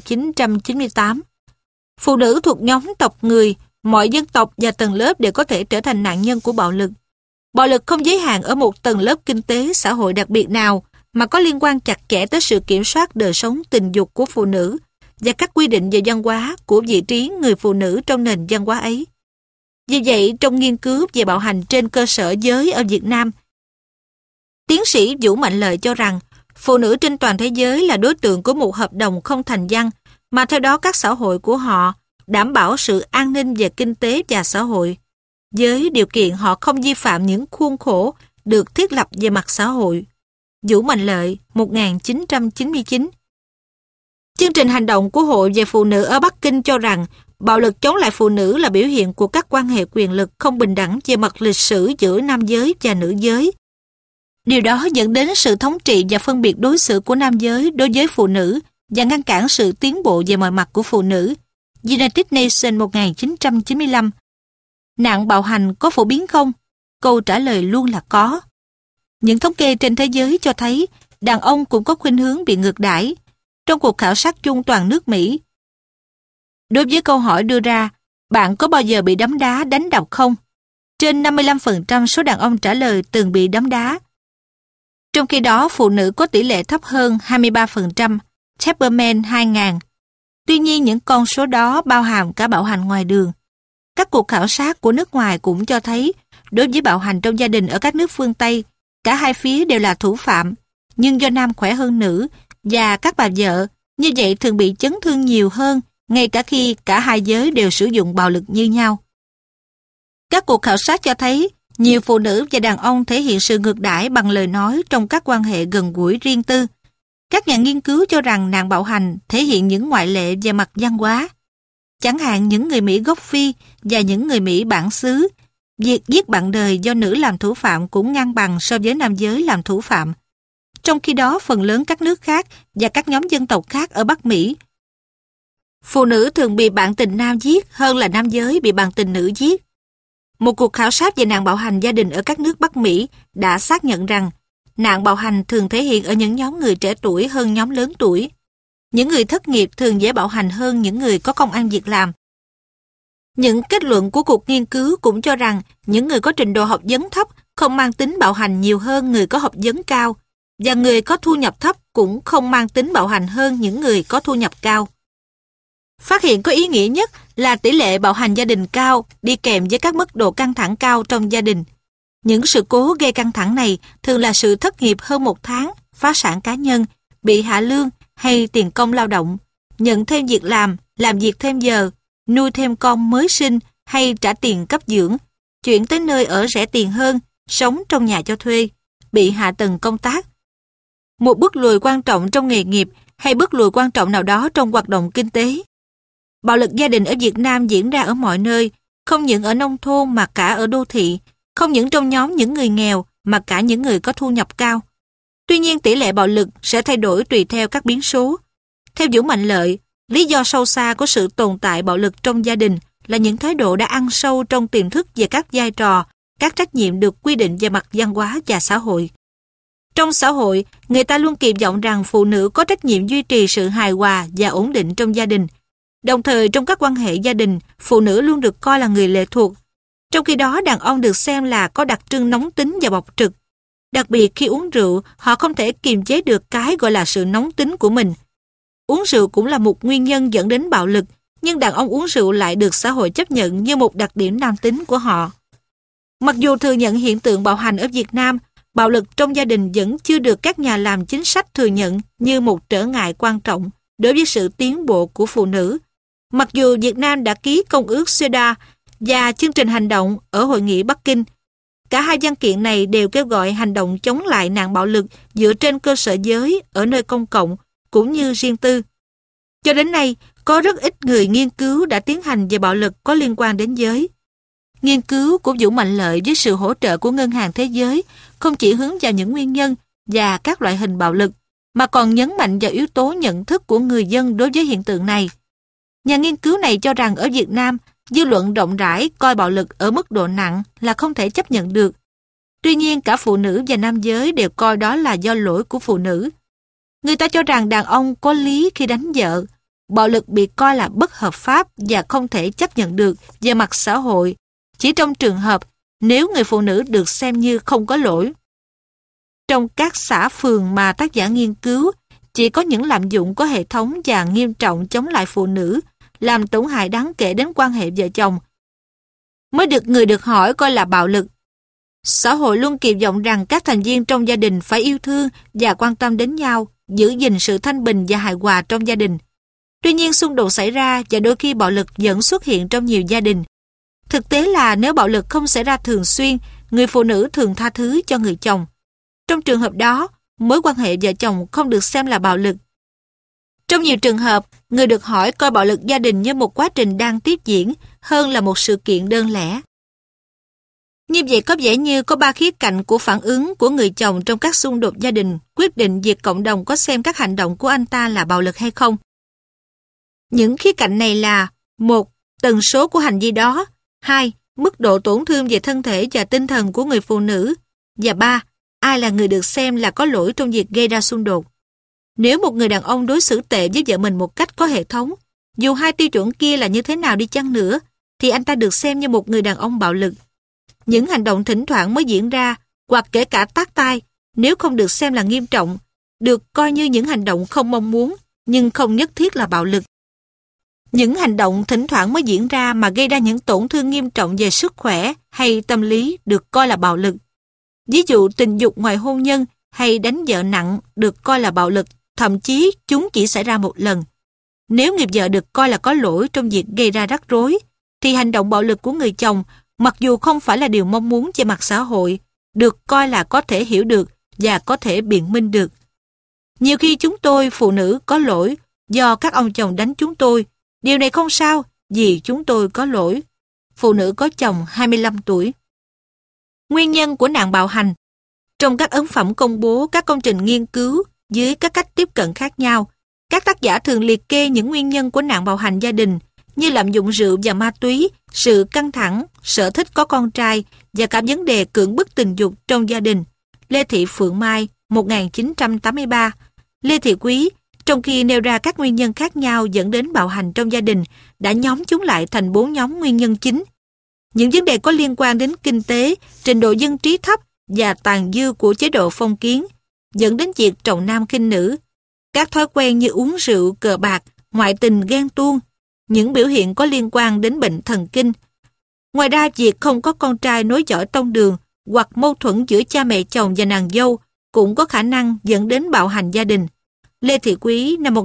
1998. Phụ nữ thuộc nhóm tộc người, mọi dân tộc và tầng lớp đều có thể trở thành nạn nhân của bạo lực. Bạo lực không giới hạn ở một tầng lớp kinh tế xã hội đặc biệt nào, mà có liên quan chặt chẽ tới sự kiểm soát đời sống tình dục của phụ nữ và các quy định về văn hóa của vị trí người phụ nữ trong nền văn hóa ấy. Vì vậy, trong nghiên cứu về bạo hành trên cơ sở giới ở Việt Nam, tiến sĩ Vũ Mạnh Lợi cho rằng phụ nữ trên toàn thế giới là đối tượng của một hợp đồng không thành văn, mà theo đó các xã hội của họ đảm bảo sự an ninh về kinh tế và xã hội, với điều kiện họ không vi phạm những khuôn khổ được thiết lập về mặt xã hội. Vũ Mạnh Lợi, 1999. Chương trình hành động của Hội về Phụ nữ ở Bắc Kinh cho rằng bạo lực chống lại phụ nữ là biểu hiện của các quan hệ quyền lực không bình đẳng về mặt lịch sử giữa nam giới và nữ giới. Điều đó dẫn đến sự thống trị và phân biệt đối xử của nam giới đối với phụ nữ và ngăn cản sự tiến bộ về mọi mặt của phụ nữ. United Nations 1995. Nạn bạo hành có phổ biến không? Câu trả lời luôn là có. Những thống kê trên thế giới cho thấy đàn ông cũng có khuynh hướng bị ngược đãi. Trong cuộc khảo sát chung toàn nước Mỹ, đối với câu hỏi đưa ra, bạn có bao giờ bị đấm đá, đánh đập không? Trên 55% số đàn ông trả lời từng bị đấm đá. Trong khi đó, phụ nữ có tỷ lệ thấp hơn 23%, Chapman 2000. Tuy nhiên, những con số đó bao hàm cả bạo hành ngoài đường. Các cuộc khảo sát của nước ngoài cũng cho thấy, đối với bạo hành trong gia đình ở các nước phương Tây, cả hai phía đều là thủ phạm, nhưng do nam khỏe hơn nữ, và các bà vợ như vậy thường bị chấn thương nhiều hơn, ngay cả khi cả hai giới đều sử dụng bạo lực như nhau. Các cuộc khảo sát cho thấy, nhiều phụ nữ và đàn ông thể hiện sự ngược đãi bằng lời nói trong các quan hệ gần gũi riêng tư. Các nhà nghiên cứu cho rằng nạn bạo hành thể hiện những ngoại lệ về mặt văn hóa. Chẳng hạn những người Mỹ gốc Phi và những người Mỹ bản xứ, việc giết bạn đời do nữ làm thủ phạm cũng ngang bằng so với nam giới làm thủ phạm. Trong khi đó, phần lớn các nước khác và các nhóm dân tộc khác ở Bắc Mỹ, phụ nữ thường bị bạn tình nam giết hơn là nam giới bị bạn tình nữ giết. Một cuộc khảo sát về nạn bạo hành gia đình ở các nước Bắc Mỹ đã xác nhận rằng nạn bạo hành thường thể hiện ở những nhóm người trẻ tuổi hơn nhóm lớn tuổi. Những người thất nghiệp thường dễ bạo hành hơn những người có công ăn việc làm. Những kết luận của cuộc nghiên cứu cũng cho rằng những người có trình độ học vấn thấp không mang tính bạo hành nhiều hơn người có học vấn cao, và người có thu nhập thấp cũng không mang tính bạo hành hơn những người có thu nhập cao. Phát hiện có ý nghĩa nhất là tỷ lệ bạo hành gia đình cao đi kèm với các mức độ căng thẳng cao trong gia đình. Những sự cố gây căng thẳng này thường là sự thất nghiệp hơn 1 tháng, phá sản cá nhân, bị hạ lương hay tiền công lao động, nhận thêm việc làm việc thêm giờ, nuôi thêm con mới sinh hay trả tiền cấp dưỡng, chuyển tới nơi ở rẻ tiền hơn, sống trong nhà cho thuê, bị hạ tầng công tác. Một bước lùi quan trọng trong nghề nghiệp hay bước lùi quan trọng nào đó trong hoạt động kinh tế. Bạo lực gia đình ở Việt Nam diễn ra ở mọi nơi, không những ở nông thôn mà cả ở đô thị, không những trong nhóm những người nghèo mà cả những người có thu nhập cao. Tuy nhiên tỷ lệ bạo lực sẽ thay đổi tùy theo các biến số. Theo Vũ Mạnh Lợi, lý do sâu xa của sự tồn tại bạo lực trong gia đình là những thái độ đã ăn sâu trong tiềm thức về các vai trò, các trách nhiệm được quy định về mặt văn hóa và xã hội. Trong xã hội, người ta luôn kỳ vọng rằng phụ nữ có trách nhiệm duy trì sự hài hòa và ổn định trong gia đình. Đồng thời trong các quan hệ gia đình, phụ nữ luôn được coi là người lệ thuộc. Trong khi đó, đàn ông được xem là có đặc trưng nóng tính và bộc trực. Đặc biệt khi uống rượu, họ không thể kiềm chế được cái gọi là sự nóng tính của mình. Uống rượu cũng là một nguyên nhân dẫn đến bạo lực, nhưng đàn ông uống rượu lại được xã hội chấp nhận như một đặc điểm nam tính của họ. Mặc dù thừa nhận hiện tượng bạo hành ở Việt Nam, bạo lực trong gia đình vẫn chưa được các nhà làm chính sách thừa nhận như một trở ngại quan trọng đối với sự tiến bộ của phụ nữ. Mặc dù Việt Nam đã ký Công ước CEDAW và chương trình hành động ở Hội nghị Bắc Kinh, cả hai văn kiện này đều kêu gọi hành động chống lại nạn bạo lực dựa trên cơ sở giới ở nơi công cộng cũng như riêng tư. Cho đến nay, có rất ít người nghiên cứu đã tiến hành về bạo lực có liên quan đến giới. Nghiên cứu của Vũ Mạnh Lợi với sự hỗ trợ của Ngân hàng Thế giới không chỉ hướng vào những nguyên nhân và các loại hình bạo lực, mà còn nhấn mạnh vào yếu tố nhận thức của người dân đối với hiện tượng này. Nhà nghiên cứu này cho rằng ở Việt Nam, dư luận rộng rãi coi bạo lực ở mức độ nặng là không thể chấp nhận được. Tuy nhiên, cả phụ nữ và nam giới đều coi đó là do lỗi của phụ nữ. Người ta cho rằng đàn ông có lý khi đánh vợ. Bạo lực bị coi là bất hợp pháp và không thể chấp nhận được về mặt xã hội, chỉ trong trường hợp nếu người phụ nữ được xem như không có lỗi. Trong các xã phường mà tác giả nghiên cứu, chỉ có những lạm dụng có hệ thống và nghiêm trọng chống lại phụ nữ, làm tổn hại đáng kể đến quan hệ vợ chồng, mới được người được hỏi coi là bạo lực. Xã hội luôn kỳ vọng rằng các thành viên trong gia đình phải yêu thương và quan tâm đến nhau, giữ gìn sự thanh bình và hài hòa trong gia đình. Tuy nhiên, xung đột xảy ra và đôi khi bạo lực vẫn xuất hiện trong nhiều gia đình. Thực tế là nếu bạo lực không xảy ra thường xuyên, người phụ nữ thường tha thứ cho người chồng. Trong trường hợp đó, mối quan hệ vợ chồng không được xem là bạo lực. Trong nhiều trường hợp, người được hỏi coi bạo lực gia đình như một quá trình đang tiếp diễn hơn là một sự kiện đơn lẻ. Như vậy có vẻ như có 3 khía cạnh của phản ứng của người chồng trong các xung đột gia đình quyết định việc cộng đồng có xem các hành động của anh ta là bạo lực hay không. Những khía cạnh này là: 1. Tần số của hành vi đó. 2. Mức độ tổn thương về thân thể và tinh thần của người phụ nữ. Và 3. Ai là người được xem là có lỗi trong việc gây ra xung đột. Nếu một người đàn ông đối xử tệ với vợ mình một cách có hệ thống, dù hai tiêu chuẩn kia là như thế nào đi chăng nữa, thì anh ta được xem như một người đàn ông bạo lực. Những hành động thỉnh thoảng mới diễn ra, hoặc kể cả tát tay, nếu không được xem là nghiêm trọng, được coi như những hành động không mong muốn, nhưng không nhất thiết là bạo lực. Những hành động thỉnh thoảng mới diễn ra mà gây ra những tổn thương nghiêm trọng về sức khỏe hay tâm lý được coi là bạo lực. Ví dụ tình dục ngoài hôn nhân hay đánh vợ nặng được coi là bạo lực, thậm chí chúng chỉ xảy ra một lần. Nếu người vợ được coi là có lỗi trong việc gây ra rắc rối, thì hành động bạo lực của người chồng, mặc dù không phải là điều mong muốn trên mặt xã hội, được coi là có thể hiểu được và có thể biện minh được. Nhiều khi chúng tôi, phụ nữ, có lỗi do các ông chồng đánh chúng tôi. Điều này không sao, vì chúng tôi có lỗi. Phụ nữ có chồng 25 tuổi. Nguyên nhân của nạn bạo hành. Trong các ấn phẩm công bố các công trình nghiên cứu dưới các cách tiếp cận khác nhau, các tác giả thường liệt kê những nguyên nhân của nạn bạo hành gia đình như lạm dụng rượu và ma túy, sự căng thẳng, sở thích có con trai và cả vấn đề cưỡng bức tình dục trong gia đình. Lê Thị Phượng Mai, 1983. Lê Thị Quý, trong khi nêu ra các nguyên nhân khác nhau dẫn đến bạo hành trong gia đình, đã nhóm chúng lại thành 4 nhóm nguyên nhân chính. Những vấn đề có liên quan đến kinh tế, trình độ dân trí thấp và tàn dư của chế độ phong kiến, dẫn đến việc trọng nam khinh nữ, các thói quen như uống rượu, cờ bạc, ngoại tình, ghen tuông, những biểu hiện có liên quan đến bệnh thần kinh. Ngoài ra, việc không có con trai nối dõi tông đường hoặc mâu thuẫn giữa cha mẹ chồng và nàng dâu cũng có khả năng dẫn đến bạo hành gia đình. Lê Thị Quý, năm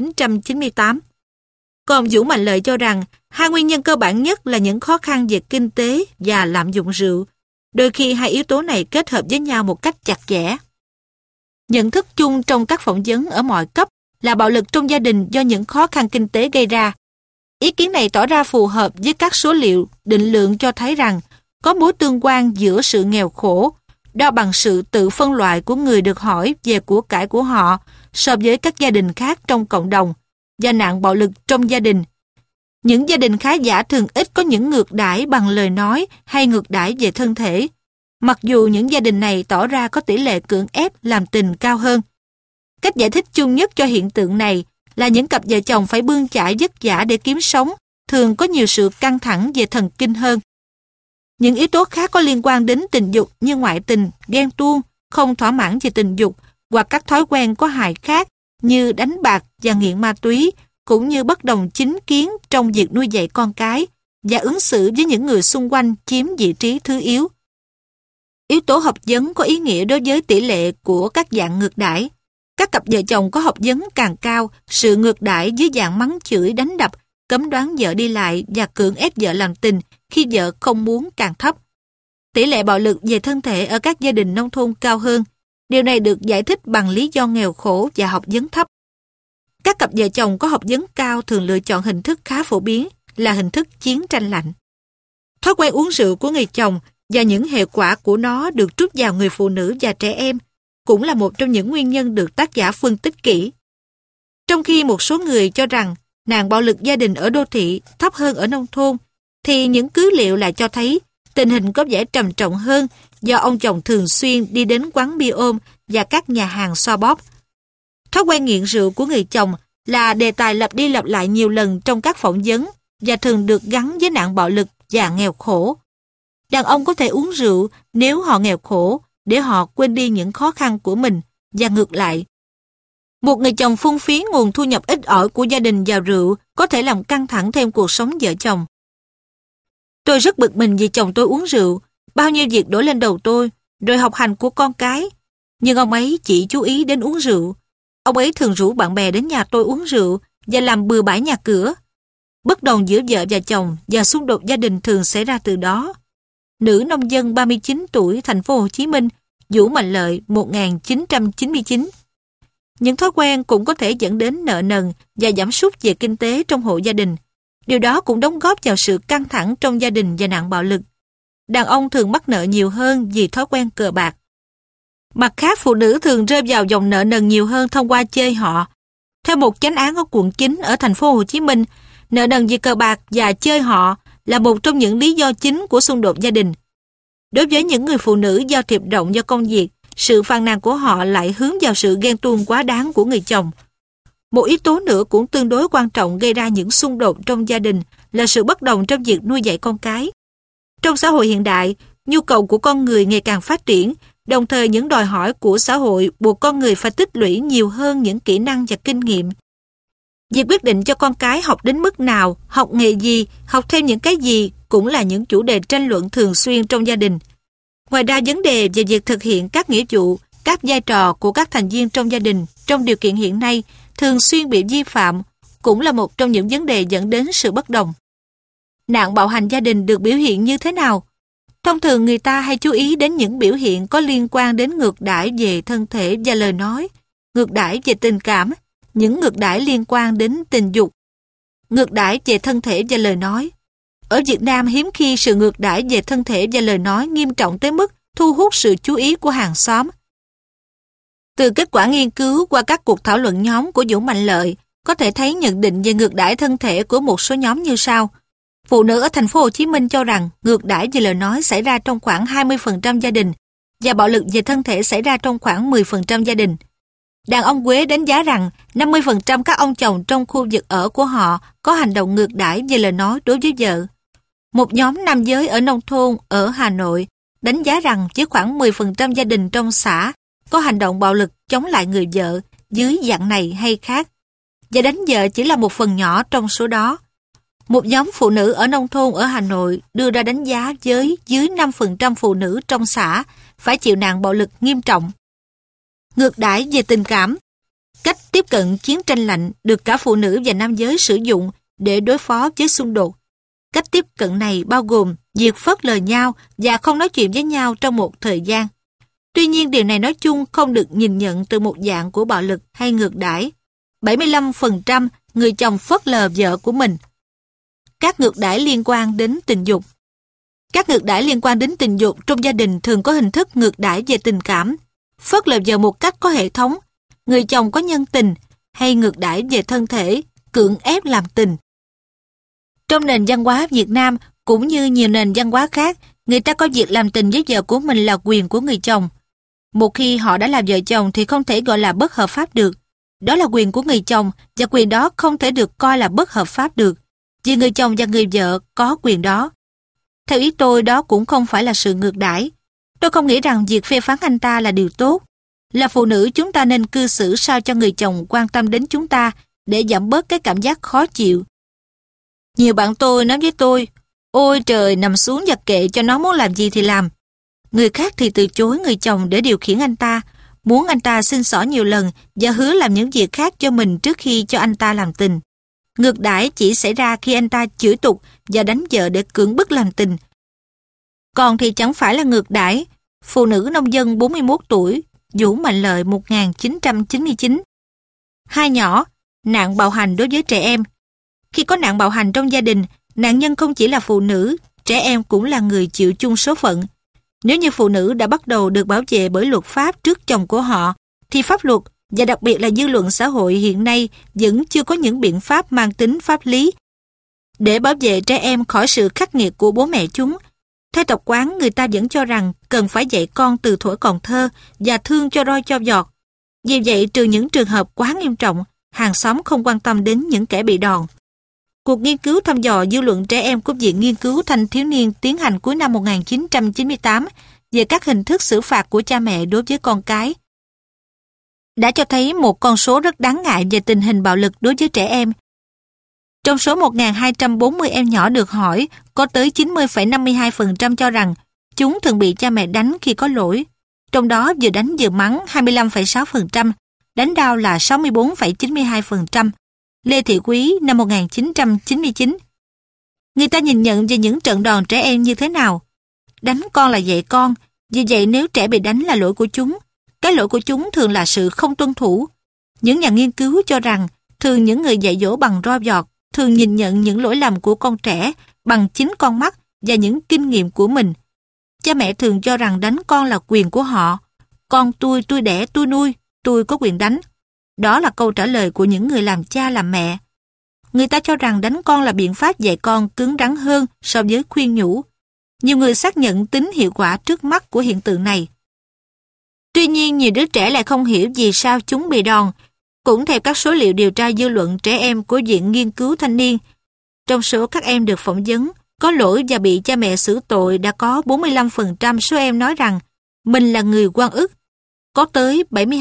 1998. Còn Vũ Mạnh Lợi cho rằng hai nguyên nhân cơ bản nhất là những khó khăn về kinh tế và lạm dụng rượu. Đôi khi hai yếu tố này kết hợp với nhau một cách chặt chẽ. Nhận thức chung trong các phỏng vấn ở mọi cấp là bạo lực trong gia đình do những khó khăn kinh tế gây ra. Ý kiến này tỏ ra phù hợp với các số liệu định lượng cho thấy rằng có mối tương quan giữa sự nghèo khổ, đo bằng sự tự phân loại của người được hỏi về của cải của họ so với các gia đình khác trong cộng đồng, và nạn bạo lực trong gia đình. Những gia đình khá giả thường ít có những ngược đãi bằng lời nói hay ngược đãi về thân thể, mặc dù những gia đình này tỏ ra có tỷ lệ cưỡng ép làm tình cao hơn. Cách giải thích chung nhất cho hiện tượng này là những cặp vợ chồng phải bươn chải vất vả để kiếm sống, thường có nhiều sự căng thẳng về thần kinh hơn. Những yếu tố khác có liên quan đến tình dục như ngoại tình, ghen tuông, không thỏa mãn về tình dục hoặc các thói quen có hại khác như đánh bạc và nghiện ma túy, cũng như bất đồng chính kiến trong việc nuôi dạy con cái và ứng xử với những người xung quanh chiếm vị trí thứ yếu. Yếu tố học vấn có ý nghĩa đối với tỷ lệ của các dạng ngược đãi. Các cặp vợ chồng có học vấn càng cao, sự ngược đãi dưới dạng mắng chửi, đánh đập, cấm đoán vợ đi lại và cưỡng ép vợ làm tình khi vợ không muốn càng thấp. Tỷ lệ bạo lực về thân thể ở các gia đình nông thôn cao hơn. Điều này được giải thích bằng lý do nghèo khổ và học vấn thấp. Các cặp vợ chồng có học vấn cao thường lựa chọn hình thức khá phổ biến là hình thức chiến tranh lạnh. Thói quen uống rượu của người chồng và những hệ quả của nó được trút vào người phụ nữ và trẻ em cũng là một trong những nguyên nhân được tác giả phân tích kỹ. Trong khi một số người cho rằng nạn bạo lực gia đình ở đô thị thấp hơn ở nông thôn, thì những cứ liệu lại cho thấy tình hình có vẻ trầm trọng hơn do ông chồng thường xuyên đi đến quán bia ôm và các nhà hàng xoa bóp. Thói quen nghiện rượu của người chồng là đề tài lặp đi lặp lại nhiều lần trong các phỏng vấn và thường được gắn với nạn bạo lực và nghèo khổ. Đàn ông có thể uống rượu nếu họ nghèo khổ để họ quên đi những khó khăn của mình và ngược lại. Một người chồng phung phí nguồn thu nhập ít ỏi của gia đình vào rượu có thể làm căng thẳng thêm cuộc sống vợ chồng. Tôi rất bực mình vì chồng tôi uống rượu, bao nhiêu việc đổ lên đầu tôi, rồi học hành của con cái. Nhưng ông ấy chỉ chú ý đến uống rượu. Ông ấy thường rủ bạn bè đến nhà tôi uống rượu và làm bừa bãi nhà cửa. Bất đồng giữa vợ và chồng và xung đột gia đình thường xảy ra từ đó. Nữ nông dân 39 tuổi, thành phố Hồ Chí Minh, Vũ Mạnh Lợi, 1999. Những thói quen cũng có thể dẫn đến nợ nần và giảm sút về kinh tế trong hộ gia đình. Điều đó cũng đóng góp vào sự căng thẳng trong gia đình và nạn bạo lực. Đàn ông thường mắc nợ nhiều hơn vì thói quen cờ bạc. Mặt khác, phụ nữ thường rơi vào dòng nợ nần nhiều hơn thông qua chơi họ. Theo một chánh án ở quận 9 ở thành phố Hồ Chí Minh, nợ nần vì cờ bạc và chơi họ là một trong những lý do chính của xung đột gia đình. Đối với những người phụ nữ giao thiệp rộng do công việc, sự phàn nàn của họ lại hướng vào sự ghen tuông quá đáng của người chồng. Một yếu tố nữa cũng tương đối quan trọng gây ra những xung đột trong gia đình là sự bất đồng trong việc nuôi dạy con cái. Trong xã hội hiện đại, nhu cầu của con người ngày càng phát triển, đồng thời những đòi hỏi của xã hội buộc con người phải tích lũy nhiều hơn những kỹ năng và kinh nghiệm. Việc quyết định cho con cái học đến mức nào, học nghề gì, học thêm những cái gì cũng là những chủ đề tranh luận thường xuyên trong gia đình. Ngoài ra, vấn đề về việc thực hiện các nghĩa vụ, các vai trò của các thành viên trong gia đình trong điều kiện hiện nay thường xuyên bị vi phạm cũng là một trong những vấn đề dẫn đến sự bất đồng. Nạn bạo hành gia đình được biểu hiện như thế nào? Thông thường người ta hay chú ý đến những biểu hiện có liên quan đến ngược đãi về thân thể và lời nói, ngược đãi về tình cảm, những ngược đãi liên quan đến tình dục, ngược đãi về thân thể và lời nói. Ở Việt Nam hiếm khi sự ngược đãi về thân thể và lời nói nghiêm trọng tới mức thu hút sự chú ý của hàng xóm. Từ kết quả nghiên cứu qua các cuộc thảo luận nhóm của Vũ Mạnh Lợi, có thể thấy nhận định về ngược đãi thân thể của một số nhóm như sau. Phụ nữ ở thành phố Hồ Chí Minh cho rằng ngược đãi về lời nói xảy ra trong khoảng 20% gia đình và bạo lực về thân thể xảy ra trong khoảng 10% gia đình. Đàn ông Quế đánh giá rằng 50% các ông chồng trong khu vực ở của họ có hành động ngược đãi về lời nói đối với vợ. Một nhóm nam giới ở nông thôn ở Hà Nội đánh giá rằng chỉ khoảng 10% gia đình trong xã có hành động bạo lực chống lại người vợ dưới dạng này hay khác, và đánh vợ chỉ là một phần nhỏ trong số đó. Một nhóm phụ nữ ở nông thôn ở Hà Nội đưa ra đánh giá với dưới 5% phụ nữ trong xã phải chịu nạn bạo lực nghiêm trọng. Ngược đãi về tình cảm. Cách tiếp cận chiến tranh lạnh được cả phụ nữ và nam giới sử dụng để đối phó với xung đột. Cách tiếp cận này bao gồm việc phớt lờ nhau và không nói chuyện với nhau trong một thời gian. Tuy nhiên, điều này nói chung không được nhìn nhận từ một dạng của bạo lực hay ngược đãi. 75% người chồng phớt lờ vợ của mình. Các ngược đãi liên quan đến tình dục. Các ngược đãi liên quan đến tình dục trong gia đình thường có hình thức ngược đãi về tình cảm, phớt lờ vợ một cách có hệ thống, người chồng có nhân tình, hay ngược đãi về thân thể, cưỡng ép làm tình. Trong nền văn hóa Việt Nam, cũng như nhiều nền văn hóa khác, người ta coi việc làm tình với vợ của mình là quyền của người chồng. Một khi họ đã là vợ chồng thì không thể gọi là bất hợp pháp được. Đó là quyền của người chồng và quyền đó không thể được coi là bất hợp pháp được, vì người chồng và người vợ có quyền đó. Theo ý tôi, đó cũng không phải là sự ngược đãi. Tôi không nghĩ rằng việc phê phán anh ta là điều tốt. Là phụ nữ, chúng ta nên cư xử sao cho người chồng quan tâm đến chúng ta để giảm bớt cái cảm giác khó chịu. Nhiều bạn tôi nói với tôi, ôi trời, nằm xuống và kệ cho nó muốn làm gì thì làm. Người khác thì từ chối người chồng để điều khiển anh ta, muốn anh ta xin xỏ nhiều lần và hứa làm những việc khác cho mình trước khi cho anh ta làm tình. Ngược đãi chỉ xảy ra khi anh ta chửi tục và đánh vợ để cưỡng bức làm tình. Còn thì chẳng phải là ngược đãi. Phụ nữ nông dân 41 tuổi, Vũ Mạnh Lợi 1999. Hai nhỏ, nạn bạo hành đối với trẻ em. Khi có nạn bạo hành trong gia đình, nạn nhân không chỉ là phụ nữ, trẻ em cũng là người chịu chung số phận. Nếu như phụ nữ đã bắt đầu được bảo vệ bởi luật pháp trước chồng của họ, thì pháp luật và đặc biệt là dư luận xã hội hiện nay vẫn chưa có những biện pháp mang tính pháp lý để bảo vệ trẻ em khỏi sự khắc nghiệt của bố mẹ chúng. Theo tập quán, người ta vẫn cho rằng cần phải dạy con từ thuở còn thơ và thương cho roi cho vọt. Vì vậy, trừ những trường hợp quá nghiêm trọng, hàng xóm không quan tâm đến những kẻ bị đòn. Cuộc nghiên cứu thăm dò dư luận trẻ em của Viện Nghiên cứu Thanh thiếu niên tiến hành cuối năm 1998 về các hình thức xử phạt của cha mẹ đối với con cái đã cho thấy một con số rất đáng ngại về tình hình bạo lực đối với trẻ em. Trong số 1.240 em nhỏ được hỏi, có tới 90,52% cho rằng chúng thường bị cha mẹ đánh khi có lỗi. Trong đó vừa đánh vừa mắng 25,6%, đánh đau là 64,92%. Lê Thị Quý năm 1999. Người ta nhìn nhận về những trận đòn trẻ em như thế nào? Đánh con là dạy con, vì vậy nếu trẻ bị đánh là lỗi của chúng. Cái lỗi của chúng thường là sự không tuân thủ. Những nhà nghiên cứu cho rằng thường những người dạy dỗ bằng roi vọt thường nhìn nhận những lỗi lầm của con trẻ bằng chính con mắt và những kinh nghiệm của mình. Cha mẹ thường cho rằng đánh con là quyền của họ. Con tôi đẻ, tôi nuôi, tôi có quyền đánh. Đó là câu trả lời của những người làm cha làm mẹ. Người ta cho rằng đánh con là biện pháp dạy con cứng rắn hơn so với khuyên nhủ. Nhiều người xác nhận tính hiệu quả trước mắt của hiện tượng này. Tuy nhiên, nhiều đứa trẻ lại không hiểu vì sao chúng bị đòn. Cũng theo các số liệu điều tra dư luận trẻ em của Viện Nghiên cứu Thanh niên, trong số các em được phỏng vấn, có lỗi và bị cha mẹ xử tội đã có 45% số em nói rằng mình là người oan ức. Có tới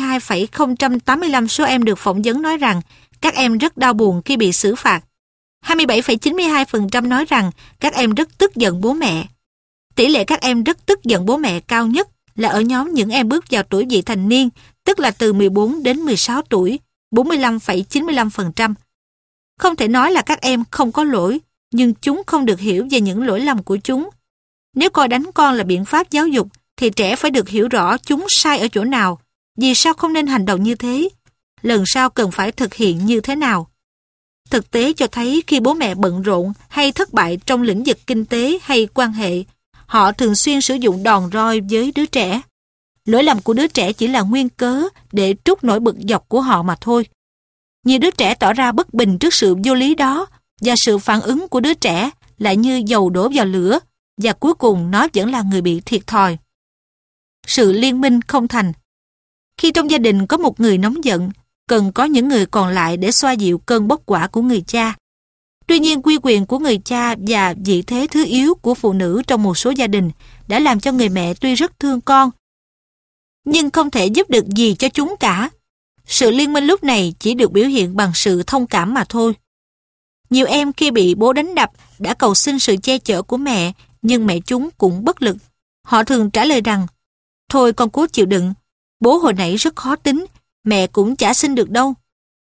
72,085 số em được phỏng vấn nói rằng các em rất đau buồn khi bị xử phạt. 27,92% nói rằng các em rất tức giận bố mẹ. Tỷ lệ các em rất tức giận bố mẹ cao nhất là ở nhóm những em bước vào tuổi vị thành niên, tức là từ 14 đến 16 tuổi, 45,95%. Không thể nói là các em không có lỗi, nhưng chúng không được hiểu về những lỗi lầm của chúng. Nếu coi đánh con là biện pháp giáo dục, thì trẻ phải được hiểu rõ chúng sai ở chỗ nào, vì sao không nên hành động như thế, lần sau cần phải thực hiện như thế nào. Thực tế cho thấy khi bố mẹ bận rộn hay thất bại trong lĩnh vực kinh tế hay quan hệ, họ thường xuyên sử dụng đòn roi với đứa trẻ. Lỗi lầm của đứa trẻ chỉ là nguyên cớ để trút nỗi bực dọc của họ mà thôi. Nhiều đứa trẻ tỏ ra bất bình trước sự vô lý đó, và sự phản ứng của đứa trẻ lại như dầu đổ vào lửa, và cuối cùng nó vẫn là người bị thiệt thòi. Sự liên minh không thành. Khi trong gia đình có một người nóng giận, cần có những người còn lại để xoa dịu cơn bốc hỏa của người cha. Tuy nhiên, quy quyền của người cha và vị thế thứ yếu của phụ nữ trong một số gia đình đã làm cho người mẹ tuy rất thương con, nhưng không thể giúp được gì cho chúng cả. Sự liên minh lúc này chỉ được biểu hiện bằng sự thông cảm mà thôi. Nhiều em khi bị bố đánh đập đã cầu xin sự che chở của mẹ, nhưng mẹ chúng cũng bất lực. Họ thường trả lời rằng, thôi con cố chịu đựng, bố hồi nãy rất khó tính, mẹ cũng chả xin được đâu.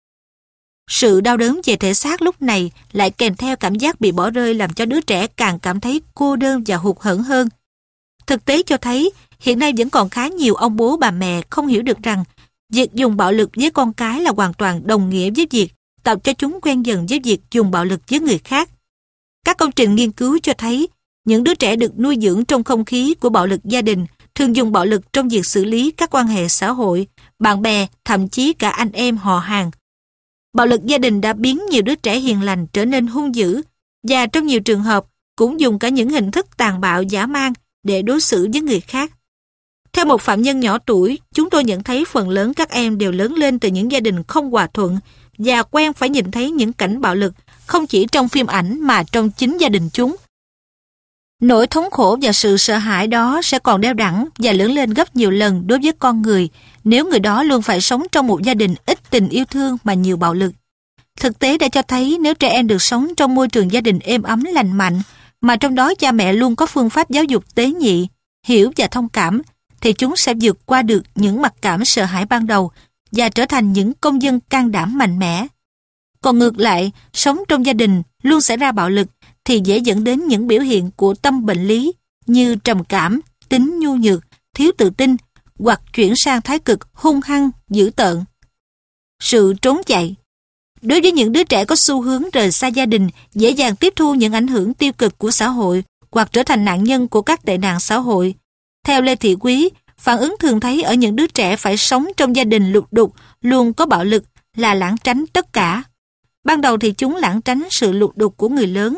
Sự đau đớn về thể xác lúc này lại kèm theo cảm giác bị bỏ rơi, làm cho đứa trẻ càng cảm thấy cô đơn và hụt hẫng hơn. Thực tế cho thấy, hiện nay vẫn còn khá nhiều ông bố bà mẹ không hiểu được rằng việc dùng bạo lực với con cái là hoàn toàn đồng nghĩa với việc tập cho chúng quen dần với việc dùng bạo lực với người khác. Các công trình nghiên cứu cho thấy, những đứa trẻ được nuôi dưỡng trong không khí của bạo lực gia đình thường dùng bạo lực trong việc xử lý các quan hệ xã hội, bạn bè, thậm chí cả anh em họ hàng. Bạo lực gia đình đã biến nhiều đứa trẻ hiền lành trở nên hung dữ, và trong nhiều trường hợp cũng dùng cả những hình thức tàn bạo dã man để đối xử với người khác. Theo một phạm nhân nhỏ tuổi, chúng tôi nhận thấy phần lớn các em đều lớn lên từ những gia đình không hòa thuận và quen phải nhìn thấy những cảnh bạo lực không chỉ trong phim ảnh mà trong chính gia đình chúng. Nỗi thống khổ và sự sợ hãi đó sẽ còn đeo đẳng và lớn lên gấp nhiều lần đối với con người nếu người đó luôn phải sống trong một gia đình ít tình yêu thương mà nhiều bạo lực. Thực tế đã cho thấy nếu trẻ em được sống trong môi trường gia đình êm ấm lành mạnh, mà trong đó cha mẹ luôn có phương pháp giáo dục tế nhị, hiểu và thông cảm, thì chúng sẽ vượt qua được những mặc cảm sợ hãi ban đầu và trở thành những công dân can đảm mạnh mẽ. Còn ngược lại, sống trong gia đình luôn xảy ra bạo lực thì dễ dẫn đến những biểu hiện của tâm bệnh lý như trầm cảm, tính nhu nhược, thiếu tự tin hoặc chuyển sang thái cực hung hăng, dữ tợn. Sự trốn chạy. Đối với những đứa trẻ có xu hướng rời xa gia đình, dễ dàng tiếp thu những ảnh hưởng tiêu cực của xã hội hoặc trở thành nạn nhân của các tệ nạn xã hội. Theo Lê Thị Quý, phản ứng thường thấy ở những đứa trẻ phải sống trong gia đình lục đục, luôn có bạo lực là lảng tránh tất cả. Ban đầu thì chúng lảng tránh sự lục đục của người lớn,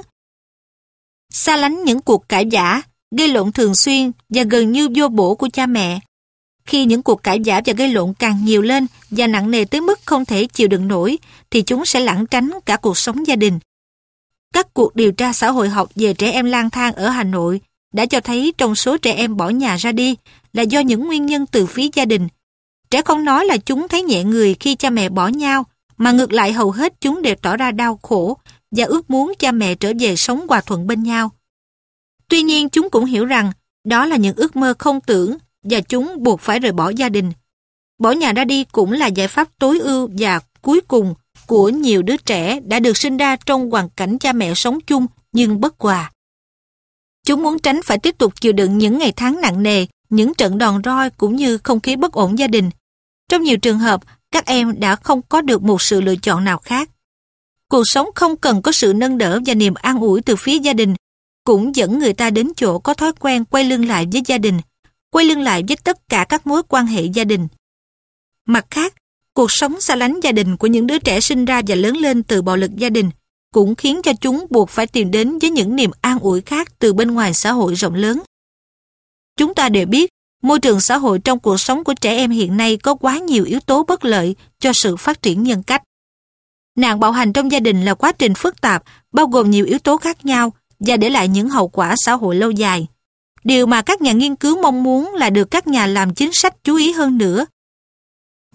xa lánh những cuộc cãi vã, gây lộn thường xuyên và gần như vô bổ của cha mẹ. Khi những cuộc cãi vã và gây lộn càng nhiều lên và nặng nề tới mức không thể chịu đựng nổi, thì chúng sẽ lảng tránh cả cuộc sống gia đình. Các cuộc điều tra xã hội học về trẻ em lang thang ở Hà Nội đã cho thấy trong số trẻ em bỏ nhà ra đi là do những nguyên nhân từ phía gia đình. Trẻ không nói là chúng thấy nhẹ người khi cha mẹ bỏ nhau, mà ngược lại hầu hết chúng đều tỏ ra đau khổ và ước muốn cha mẹ trở về sống hòa thuận bên nhau. Tuy nhiên chúng cũng hiểu rằng đó là những ước mơ không tưởng và chúng buộc phải rời bỏ gia đình. Bỏ nhà ra đi cũng là giải pháp tối ưu và cuối cùng của nhiều đứa trẻ đã được sinh ra trong hoàn cảnh cha mẹ sống chung nhưng bất hòa. Chúng muốn tránh phải tiếp tục chịu đựng những ngày tháng nặng nề, những trận đòn roi cũng như không khí bất ổn gia đình. Trong nhiều trường hợp, các em đã không có được một sự lựa chọn nào khác. Cuộc sống không cần có sự nâng đỡ và niềm an ủi từ phía gia đình, cũng dẫn người ta đến chỗ có thói quen quay lưng lại với gia đình, quay lưng lại với tất cả các mối quan hệ gia đình. Mặt khác, cuộc sống xa lánh gia đình của những đứa trẻ sinh ra và lớn lên từ bạo lực gia đình cũng khiến cho chúng buộc phải tìm đến với những niềm an ủi khác từ bên ngoài xã hội rộng lớn. Chúng ta đều biết, môi trường xã hội trong cuộc sống của trẻ em hiện nay có quá nhiều yếu tố bất lợi cho sự phát triển nhân cách. Nạn bạo hành trong gia đình là quá trình phức tạp, bao gồm nhiều yếu tố khác nhau và để lại những hậu quả xã hội lâu dài. Điều mà các nhà nghiên cứu mong muốn là được các nhà làm chính sách chú ý hơn nữa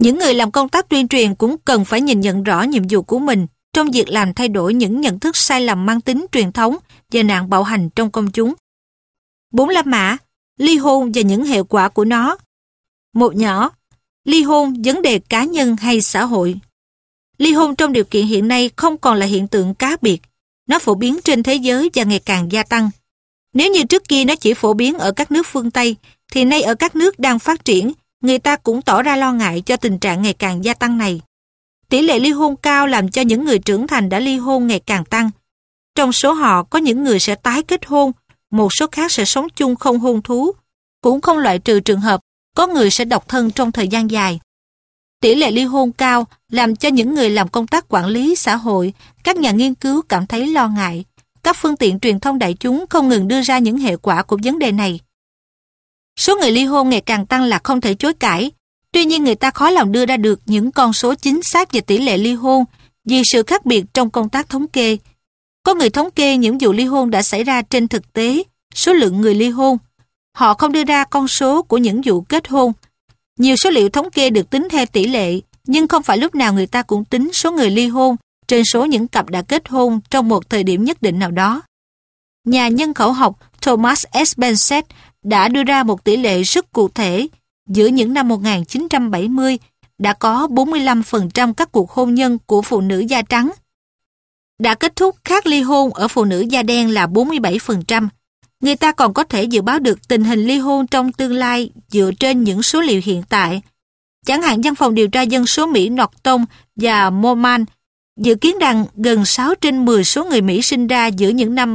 Những người làm công tác tuyên truyền cũng cần phải nhìn nhận rõ nhiệm vụ của mình trong việc làm thay đổi những nhận thức sai lầm mang tính truyền thống về nạn bạo hành trong công chúng. 4 la mã, ly hôn và những hệ quả của nó. Một nhỏ, ly hôn, vấn đề cá nhân hay xã hội. Ly hôn trong điều kiện hiện nay không còn là hiện tượng cá biệt. Nó phổ biến trên thế giới và ngày càng gia tăng. Nếu như trước kia nó chỉ phổ biến ở các nước phương Tây, thì nay ở các nước đang phát triển, người ta cũng tỏ ra lo ngại cho tình trạng ngày càng gia tăng này. Tỷ lệ ly hôn cao làm cho những người trưởng thành đã ly hôn ngày càng tăng. Trong số họ có những người sẽ tái kết hôn, một số khác sẽ sống chung không hôn thú. Cũng không loại trừ trường hợp có người sẽ độc thân trong thời gian dài. Tỷ lệ ly hôn cao làm cho những người làm công tác quản lý xã hội, các nhà nghiên cứu cảm thấy lo ngại. Các phương tiện truyền thông đại chúng không ngừng đưa ra những hệ quả của vấn đề này. Số người ly hôn ngày càng tăng là không thể chối cãi. Tuy nhiên người ta khó lòng đưa ra được những con số chính xác về tỷ lệ ly hôn vì sự khác biệt trong công tác thống kê. Có người thống kê những vụ ly hôn đã xảy ra trên thực tế, số lượng người ly hôn. Họ không đưa ra con số của những vụ kết hôn. Nhiều số liệu thống kê được tính theo tỷ lệ, nhưng không phải lúc nào người ta cũng tính số người ly hôn trên số những cặp đã kết hôn trong một thời điểm nhất định nào đó. Nhà nhân khẩu học Thomas S. Bensett đã đưa ra một tỷ lệ rất cụ thể. Giữa những năm 1970, đã có 45% các cuộc hôn nhân của phụ nữ da trắng đã kết thúc khác ly hôn ở phụ nữ da đen là 47%. Người ta còn có thể dự báo được tình hình ly hôn trong tương lai dựa trên những số liệu hiện tại. Chẳng hạn văn phòng điều tra dân số Mỹ Norton và Moorman dự kiến rằng gần 6 trên 10 số người Mỹ sinh ra giữa những năm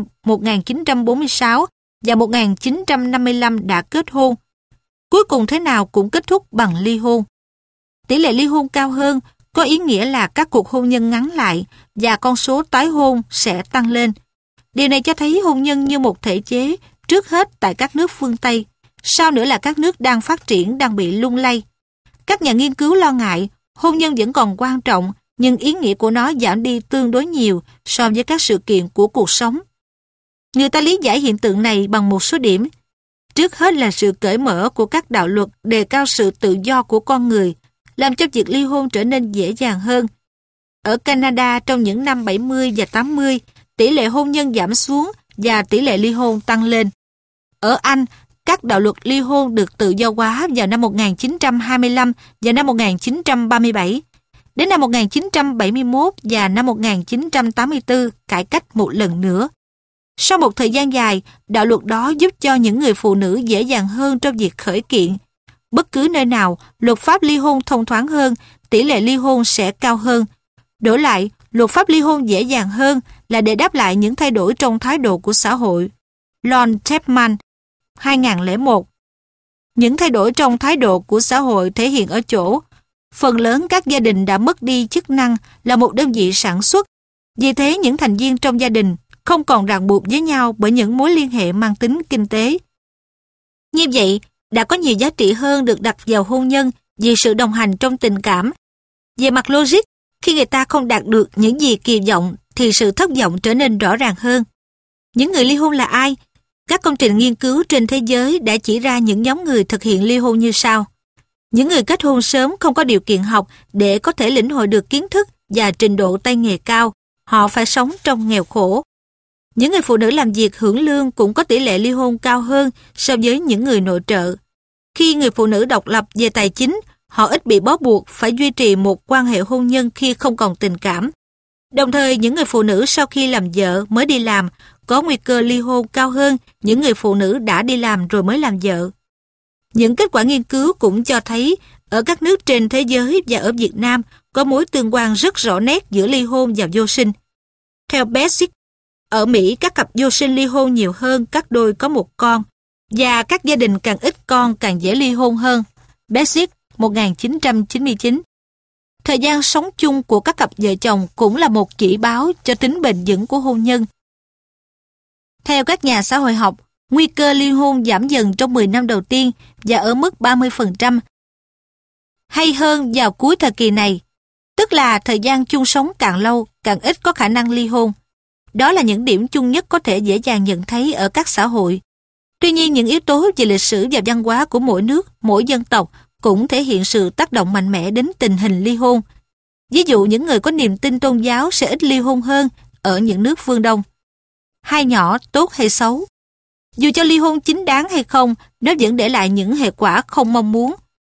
1946 và 1955 đã kết hôn. Cuối cùng thế nào cũng kết thúc bằng ly hôn. Tỷ lệ ly hôn cao hơn có ý nghĩa là các cuộc hôn nhân ngắn lại và con số tái hôn sẽ tăng lên. Điều này cho thấy hôn nhân như một thể chế, trước hết tại các nước phương Tây, sau nữa là các nước đang phát triển đang bị lung lay. Các nhà nghiên cứu lo ngại hôn nhân vẫn còn quan trọng, nhưng ý nghĩa của nó giảm đi tương đối nhiều so với các sự kiện của cuộc sống. Người ta lý giải hiện tượng này bằng một số điểm. Trước hết là sự cởi mở của các đạo luật đề cao sự tự do của con người, làm cho việc ly hôn trở nên dễ dàng hơn. Ở Canada trong những năm 70 và 80, tỷ lệ hôn nhân giảm xuống và tỷ lệ ly hôn tăng lên. Ở Anh, các đạo luật ly hôn được tự do hóa vào năm 1925 và năm 1937. Đến năm 1971 và năm 1984 cải cách một lần nữa. Sau một thời gian dài, đạo luật đó giúp cho những người phụ nữ dễ dàng hơn trong việc khởi kiện. Bất cứ nơi nào, luật pháp ly hôn thông thoáng hơn, tỷ lệ ly hôn sẽ cao hơn. Đổi lại, luật pháp ly hôn dễ dàng hơn là để đáp lại những thay đổi trong thái độ của xã hội. Lon Chapman, 2001. Những thay đổi trong thái độ của xã hội thể hiện ở chỗ, phần lớn các gia đình đã mất đi chức năng là một đơn vị sản xuất. Vì thế, những thành viên trong gia đình không còn ràng buộc với nhau bởi những mối liên hệ mang tính kinh tế. Như vậy, đã có nhiều giá trị hơn được đặt vào hôn nhân vì sự đồng hành trong tình cảm. Về mặt logic, khi người ta không đạt được những gì kỳ vọng thì sự thất vọng trở nên rõ ràng hơn. Những người ly hôn là ai? Các công trình nghiên cứu trên thế giới đã chỉ ra những nhóm người thực hiện ly hôn như sau. Những người kết hôn sớm không có điều kiện học để có thể lĩnh hội được kiến thức và trình độ tay nghề cao. Họ phải sống trong nghèo khổ. Những người phụ nữ làm việc hưởng lương cũng có tỷ lệ ly hôn cao hơn so với những người nội trợ. Khi người phụ nữ độc lập về tài chính, họ ít bị bó buộc phải duy trì một quan hệ hôn nhân khi không còn tình cảm. Đồng thời, những người phụ nữ sau khi làm vợ mới đi làm có nguy cơ ly hôn cao hơn những người phụ nữ đã đi làm rồi mới làm vợ. Những kết quả nghiên cứu cũng cho thấy ở các nước trên thế giới và ở Việt Nam có mối tương quan rất rõ nét giữa ly hôn và vô sinh. Theo Bessic, ở Mỹ các cặp vô sinh ly hôn nhiều hơn các đôi có một con, và các gia đình càng ít con càng dễ ly hôn hơn. Bessic, 1999. Thời gian sống chung của các cặp vợ chồng cũng là một chỉ báo cho tính bền vững của hôn nhân. Theo các nhà xã hội học, nguy cơ ly hôn giảm dần trong 10 năm đầu tiên và ở mức 30%. Hay hơn vào cuối thời kỳ này, tức là thời gian chung sống càng lâu, càng ít có khả năng ly hôn. Đó là những điểm chung nhất có thể dễ dàng nhận thấy ở các xã hội. Tuy nhiên, những yếu tố về lịch sử và văn hóa của mỗi nước, mỗi dân tộc cũng thể hiện sự tác động mạnh mẽ đến tình hình ly hôn. Ví dụ những người có niềm tin tôn giáo sẽ ít ly hôn hơn ở những nước phương Đông. Hai nhỏ tốt hay xấu? Dù cho ly hôn chính đáng hay không, nó vẫn để lại những hệ quả không mong muốn.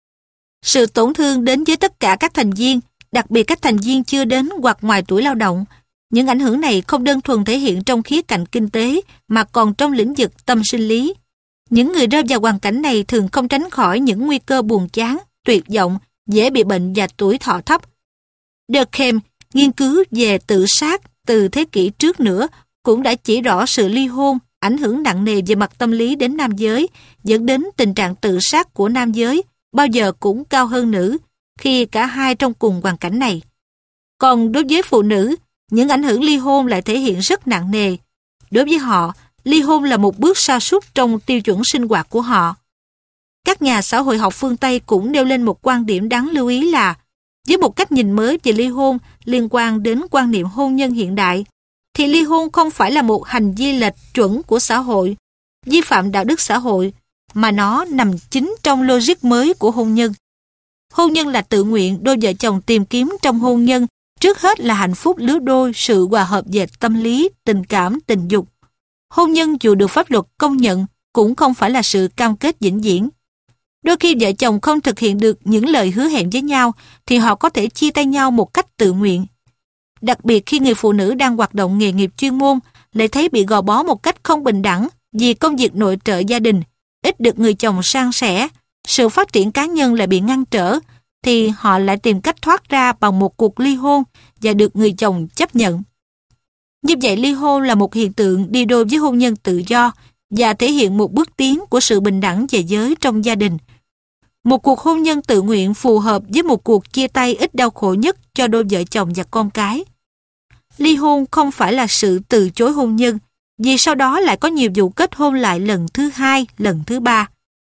Sự tổn thương đến với tất cả các thành viên, đặc biệt các thành viên chưa đến hoặc ngoài tuổi lao động. Những ảnh hưởng này không đơn thuần thể hiện trong khía cạnh kinh tế, mà còn trong lĩnh vực tâm sinh lý. Những người rơi vào hoàn cảnh này thường không tránh khỏi những nguy cơ buồn chán, tuyệt vọng, dễ bị bệnh và tuổi thọ thấp. Durkheim, nghiên cứu về tự sát từ thế kỷ trước nữa, cũng đã chỉ rõ sự ly hôn ảnh hưởng nặng nề về mặt tâm lý đến nam giới, dẫn đến tình trạng tự sát của nam giới bao giờ cũng cao hơn nữ khi cả hai trong cùng hoàn cảnh này. Còn đối với phụ nữ, những ảnh hưởng ly hôn lại thể hiện rất nặng nề. Đối với họ, ly hôn là một bước sa sút trong tiêu chuẩn sinh hoạt của họ. Các nhà xã hội học phương Tây cũng nêu lên một quan điểm đáng lưu ý là với một cách nhìn mới về ly hôn liên quan đến quan niệm hôn nhân hiện đại, thì ly hôn không phải là một hành vi lệch chuẩn của xã hội, vi phạm đạo đức xã hội, mà nó nằm chính trong logic mới của hôn nhân. Hôn nhân là tự nguyện đôi vợ chồng tìm kiếm trong hôn nhân, trước hết là hạnh phúc lứa đôi, sự hòa hợp về tâm lý, tình cảm, tình dục. Hôn nhân dù được pháp luật công nhận cũng không phải là sự cam kết vĩnh viễn. Đôi khi vợ chồng không thực hiện được những lời hứa hẹn với nhau thì họ có thể chia tay nhau một cách tự nguyện. Đặc biệt khi người phụ nữ đang hoạt động nghề nghiệp chuyên môn lại thấy bị gò bó một cách không bình đẳng vì công việc nội trợ gia đình, ít được người chồng san sẻ, sự phát triển cá nhân lại bị ngăn trở, thì họ lại tìm cách thoát ra bằng một cuộc ly hôn và được người chồng chấp nhận. Như vậy ly hôn là một hiện tượng đi đôi với hôn nhân tự do và thể hiện một bước tiến của sự bình đẳng về giới trong gia đình. Một cuộc hôn nhân tự nguyện phù hợp với một cuộc chia tay ít đau khổ nhất cho đôi vợ chồng và con cái. Ly hôn không phải là sự từ chối hôn nhân, vì sau đó lại có nhiều vụ kết hôn lại lần thứ hai, lần thứ ba.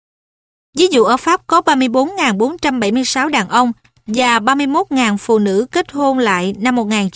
Ví dụ ở Pháp có 34.476 đàn ông và 31.000 phụ nữ kết hôn lại năm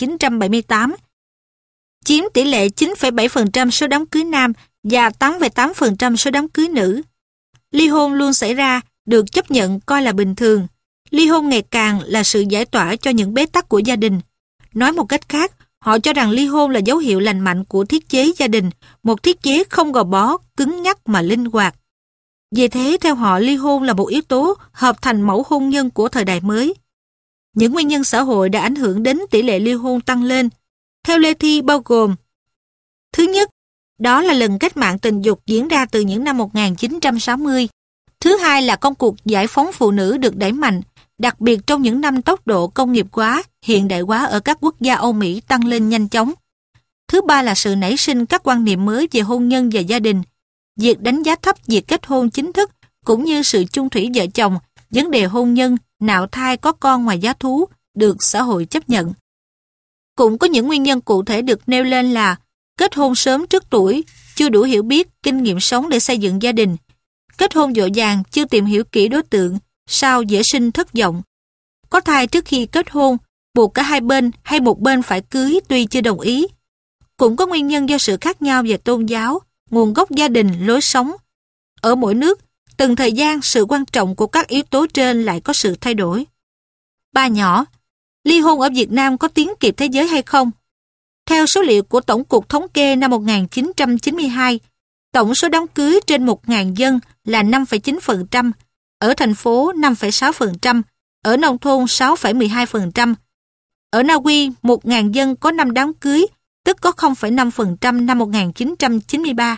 1978, chiếm tỷ lệ 9,7% số đám cưới nam và 8,8% số đám cưới nữ. Ly hôn luôn xảy ra, được chấp nhận coi là bình thường. Ly hôn ngày càng là sự giải tỏa cho những bế tắc của gia đình. Nói một cách khác, họ cho rằng ly hôn là dấu hiệu lành mạnh của thiết chế gia đình, một thiết chế không gò bó, cứng nhắc mà linh hoạt. Vì thế, theo họ, ly hôn là một yếu tố hợp thành mẫu hôn nhân của thời đại mới. Những nguyên nhân xã hội đã ảnh hưởng đến tỷ lệ ly hôn tăng lên. Theo Lê Thi bao gồm: thứ nhất, đó là lần cách mạng tình dục diễn ra từ những năm 1960. Thứ hai là công cuộc giải phóng phụ nữ được đẩy mạnh, đặc biệt trong những năm tốc độ công nghiệp hóa, hiện đại hóa ở các quốc gia Âu Mỹ tăng lên nhanh chóng. Thứ ba là sự nảy sinh các quan niệm mới về hôn nhân và gia đình, việc đánh giá thấp việc kết hôn chính thức cũng như sự chung thủy vợ chồng, vấn đề hôn nhân, nạo thai có con ngoài giá thú được xã hội chấp nhận. Cũng có những nguyên nhân cụ thể được nêu lên là kết hôn sớm trước tuổi, chưa đủ hiểu biết, kinh nghiệm sống để xây dựng gia đình, kết hôn vội vàng, chưa tìm hiểu kỹ đối tượng, sau dễ sinh thất vọng, có thai trước khi kết hôn, buộc cả hai bên hay một bên phải cưới tuy chưa đồng ý. Cũng có nguyên nhân do sự khác nhau về tôn giáo, nguồn gốc gia đình, lối sống. Ở mỗi nước, từng thời gian sự quan trọng của các yếu tố trên lại có sự thay đổi. Ba nhỏ, ly hôn ở Việt Nam có tiến kịp thế giới hay không? Theo số liệu của Tổng cục Thống kê năm 1992, tổng số đám cưới trên 1.000 dân là 5,9%, ở thành phố 5,6%, ở nông thôn 6,12%. Ở Na Uy, 1.000 dân có 5 đám cưới, tức có 0,5% năm 1993.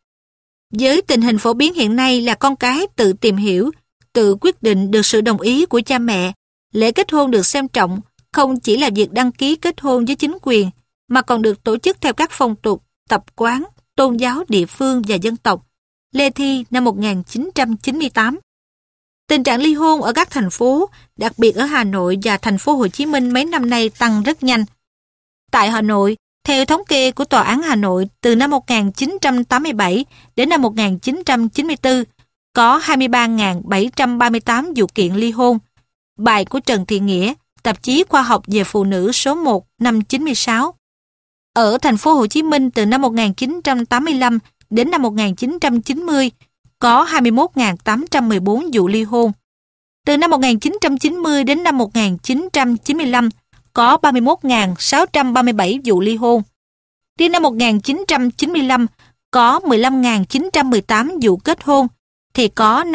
Với tình hình phổ biến hiện nay là con cái tự tìm hiểu, tự quyết định được sự đồng ý của cha mẹ, lễ kết hôn được xem trọng, không chỉ là việc đăng ký kết hôn với chính quyền, mà còn được tổ chức theo các phong tục, tập quán, tôn giáo địa phương và dân tộc. Lê Thi năm 1998. Tình trạng ly hôn ở các thành phố, đặc biệt ở Hà Nội và thành phố Hồ Chí Minh mấy năm nay tăng rất nhanh. Tại Hà Nội, theo thống kê của Tòa án Hà Nội từ năm 1987 đến năm 1994, có 23.738 vụ kiện ly hôn. Bài của Trần Thị Nghĩa, tạp chí khoa học về phụ nữ số 1 năm 96. Ở thành phố Hồ Chí Minh từ năm 1985 đến năm 1990, có 21.814 vụ ly hôn. Từ năm 1990 đến năm 1995 có 31.637 vụ ly hôn. Đến năm 1995 có 15.918 vụ kết hôn thì có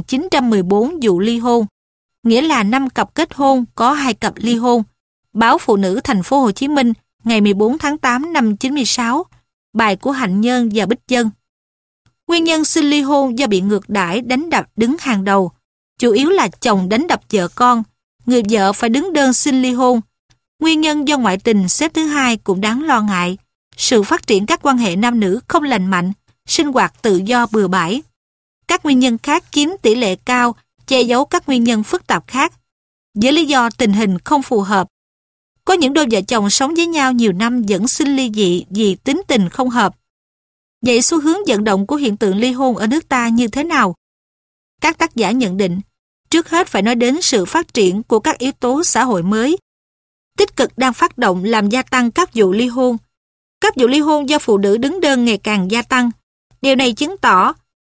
5.914 vụ ly hôn. Nghĩa là 5 cặp kết hôn có 2 cặp ly hôn. Báo Phụ nữ Thành phố Hồ Chí Minh ngày 14 tháng 8 năm 96, bài của Hạnh Nhân và Bích Dân. Nguyên nhân xin ly hôn do bị ngược đãi, đánh đập đứng hàng đầu. Chủ yếu là chồng đánh đập vợ con, người vợ phải đứng đơn xin ly hôn. Nguyên nhân do ngoại tình xếp thứ hai cũng đáng lo ngại. Sự phát triển các quan hệ nam nữ không lành mạnh, sinh hoạt tự do bừa bãi. Các nguyên nhân khác chiếm tỷ lệ cao, che giấu các nguyên nhân phức tạp khác. Với lý do tình hình không phù hợp. Có những đôi vợ chồng sống với nhau nhiều năm vẫn xin ly dị vì tính tình không hợp. Vậy xu hướng vận động của hiện tượng ly hôn ở nước ta như thế nào? Các tác giả nhận định, trước hết phải nói đến sự phát triển của các yếu tố xã hội mới, tích cực đang phát động làm gia tăng các vụ ly hôn. Các vụ ly hôn do phụ nữ đứng đơn ngày càng gia tăng. Điều này chứng tỏ: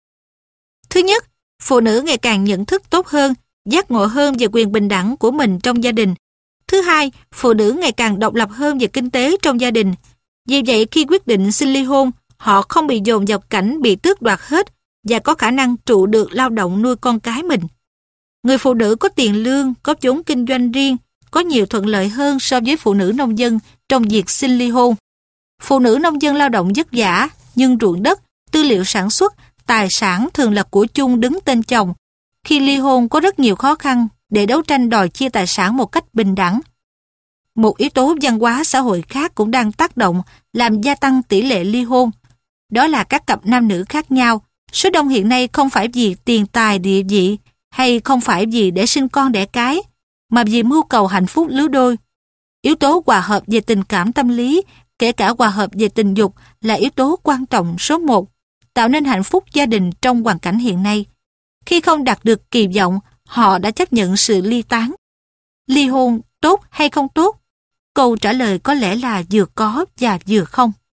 thứ nhất, phụ nữ ngày càng nhận thức tốt hơn, giác ngộ hơn về quyền bình đẳng của mình trong gia đình. Thứ hai, phụ nữ ngày càng độc lập hơn về kinh tế trong gia đình. Vì vậy, khi quyết định xin ly hôn, họ không bị dồn vào cảnh bị tước đoạt hết và có khả năng trụ được lao động nuôi con cái mình. Người phụ nữ có tiền lương, có vốn kinh doanh riêng, có nhiều thuận lợi hơn so với phụ nữ nông dân trong việc xin ly hôn. Phụ nữ nông dân lao động vất vả, nhưng ruộng đất, tư liệu sản xuất, tài sản thường là của chung đứng tên chồng. Khi ly hôn có rất nhiều khó khăn để đấu tranh đòi chia tài sản một cách bình đẳng. Một yếu tố văn hóa xã hội khác cũng đang tác động làm gia tăng tỷ lệ ly hôn. Đó là các cặp nam nữ khác nhau. Số đông hiện nay không phải vì tiền tài địa vị hay không phải vì để sinh con đẻ cái, mà vì mưu cầu hạnh phúc lứa đôi. Yếu tố hòa hợp về tình cảm tâm lý, kể cả hòa hợp về tình dục là yếu tố quan trọng số 1, tạo nên hạnh phúc gia đình trong hoàn cảnh hiện nay. Khi không đạt được kỳ vọng, họ đã chấp nhận sự ly tán. Ly hôn tốt hay không tốt? Câu trả lời có lẽ là vừa có và vừa không.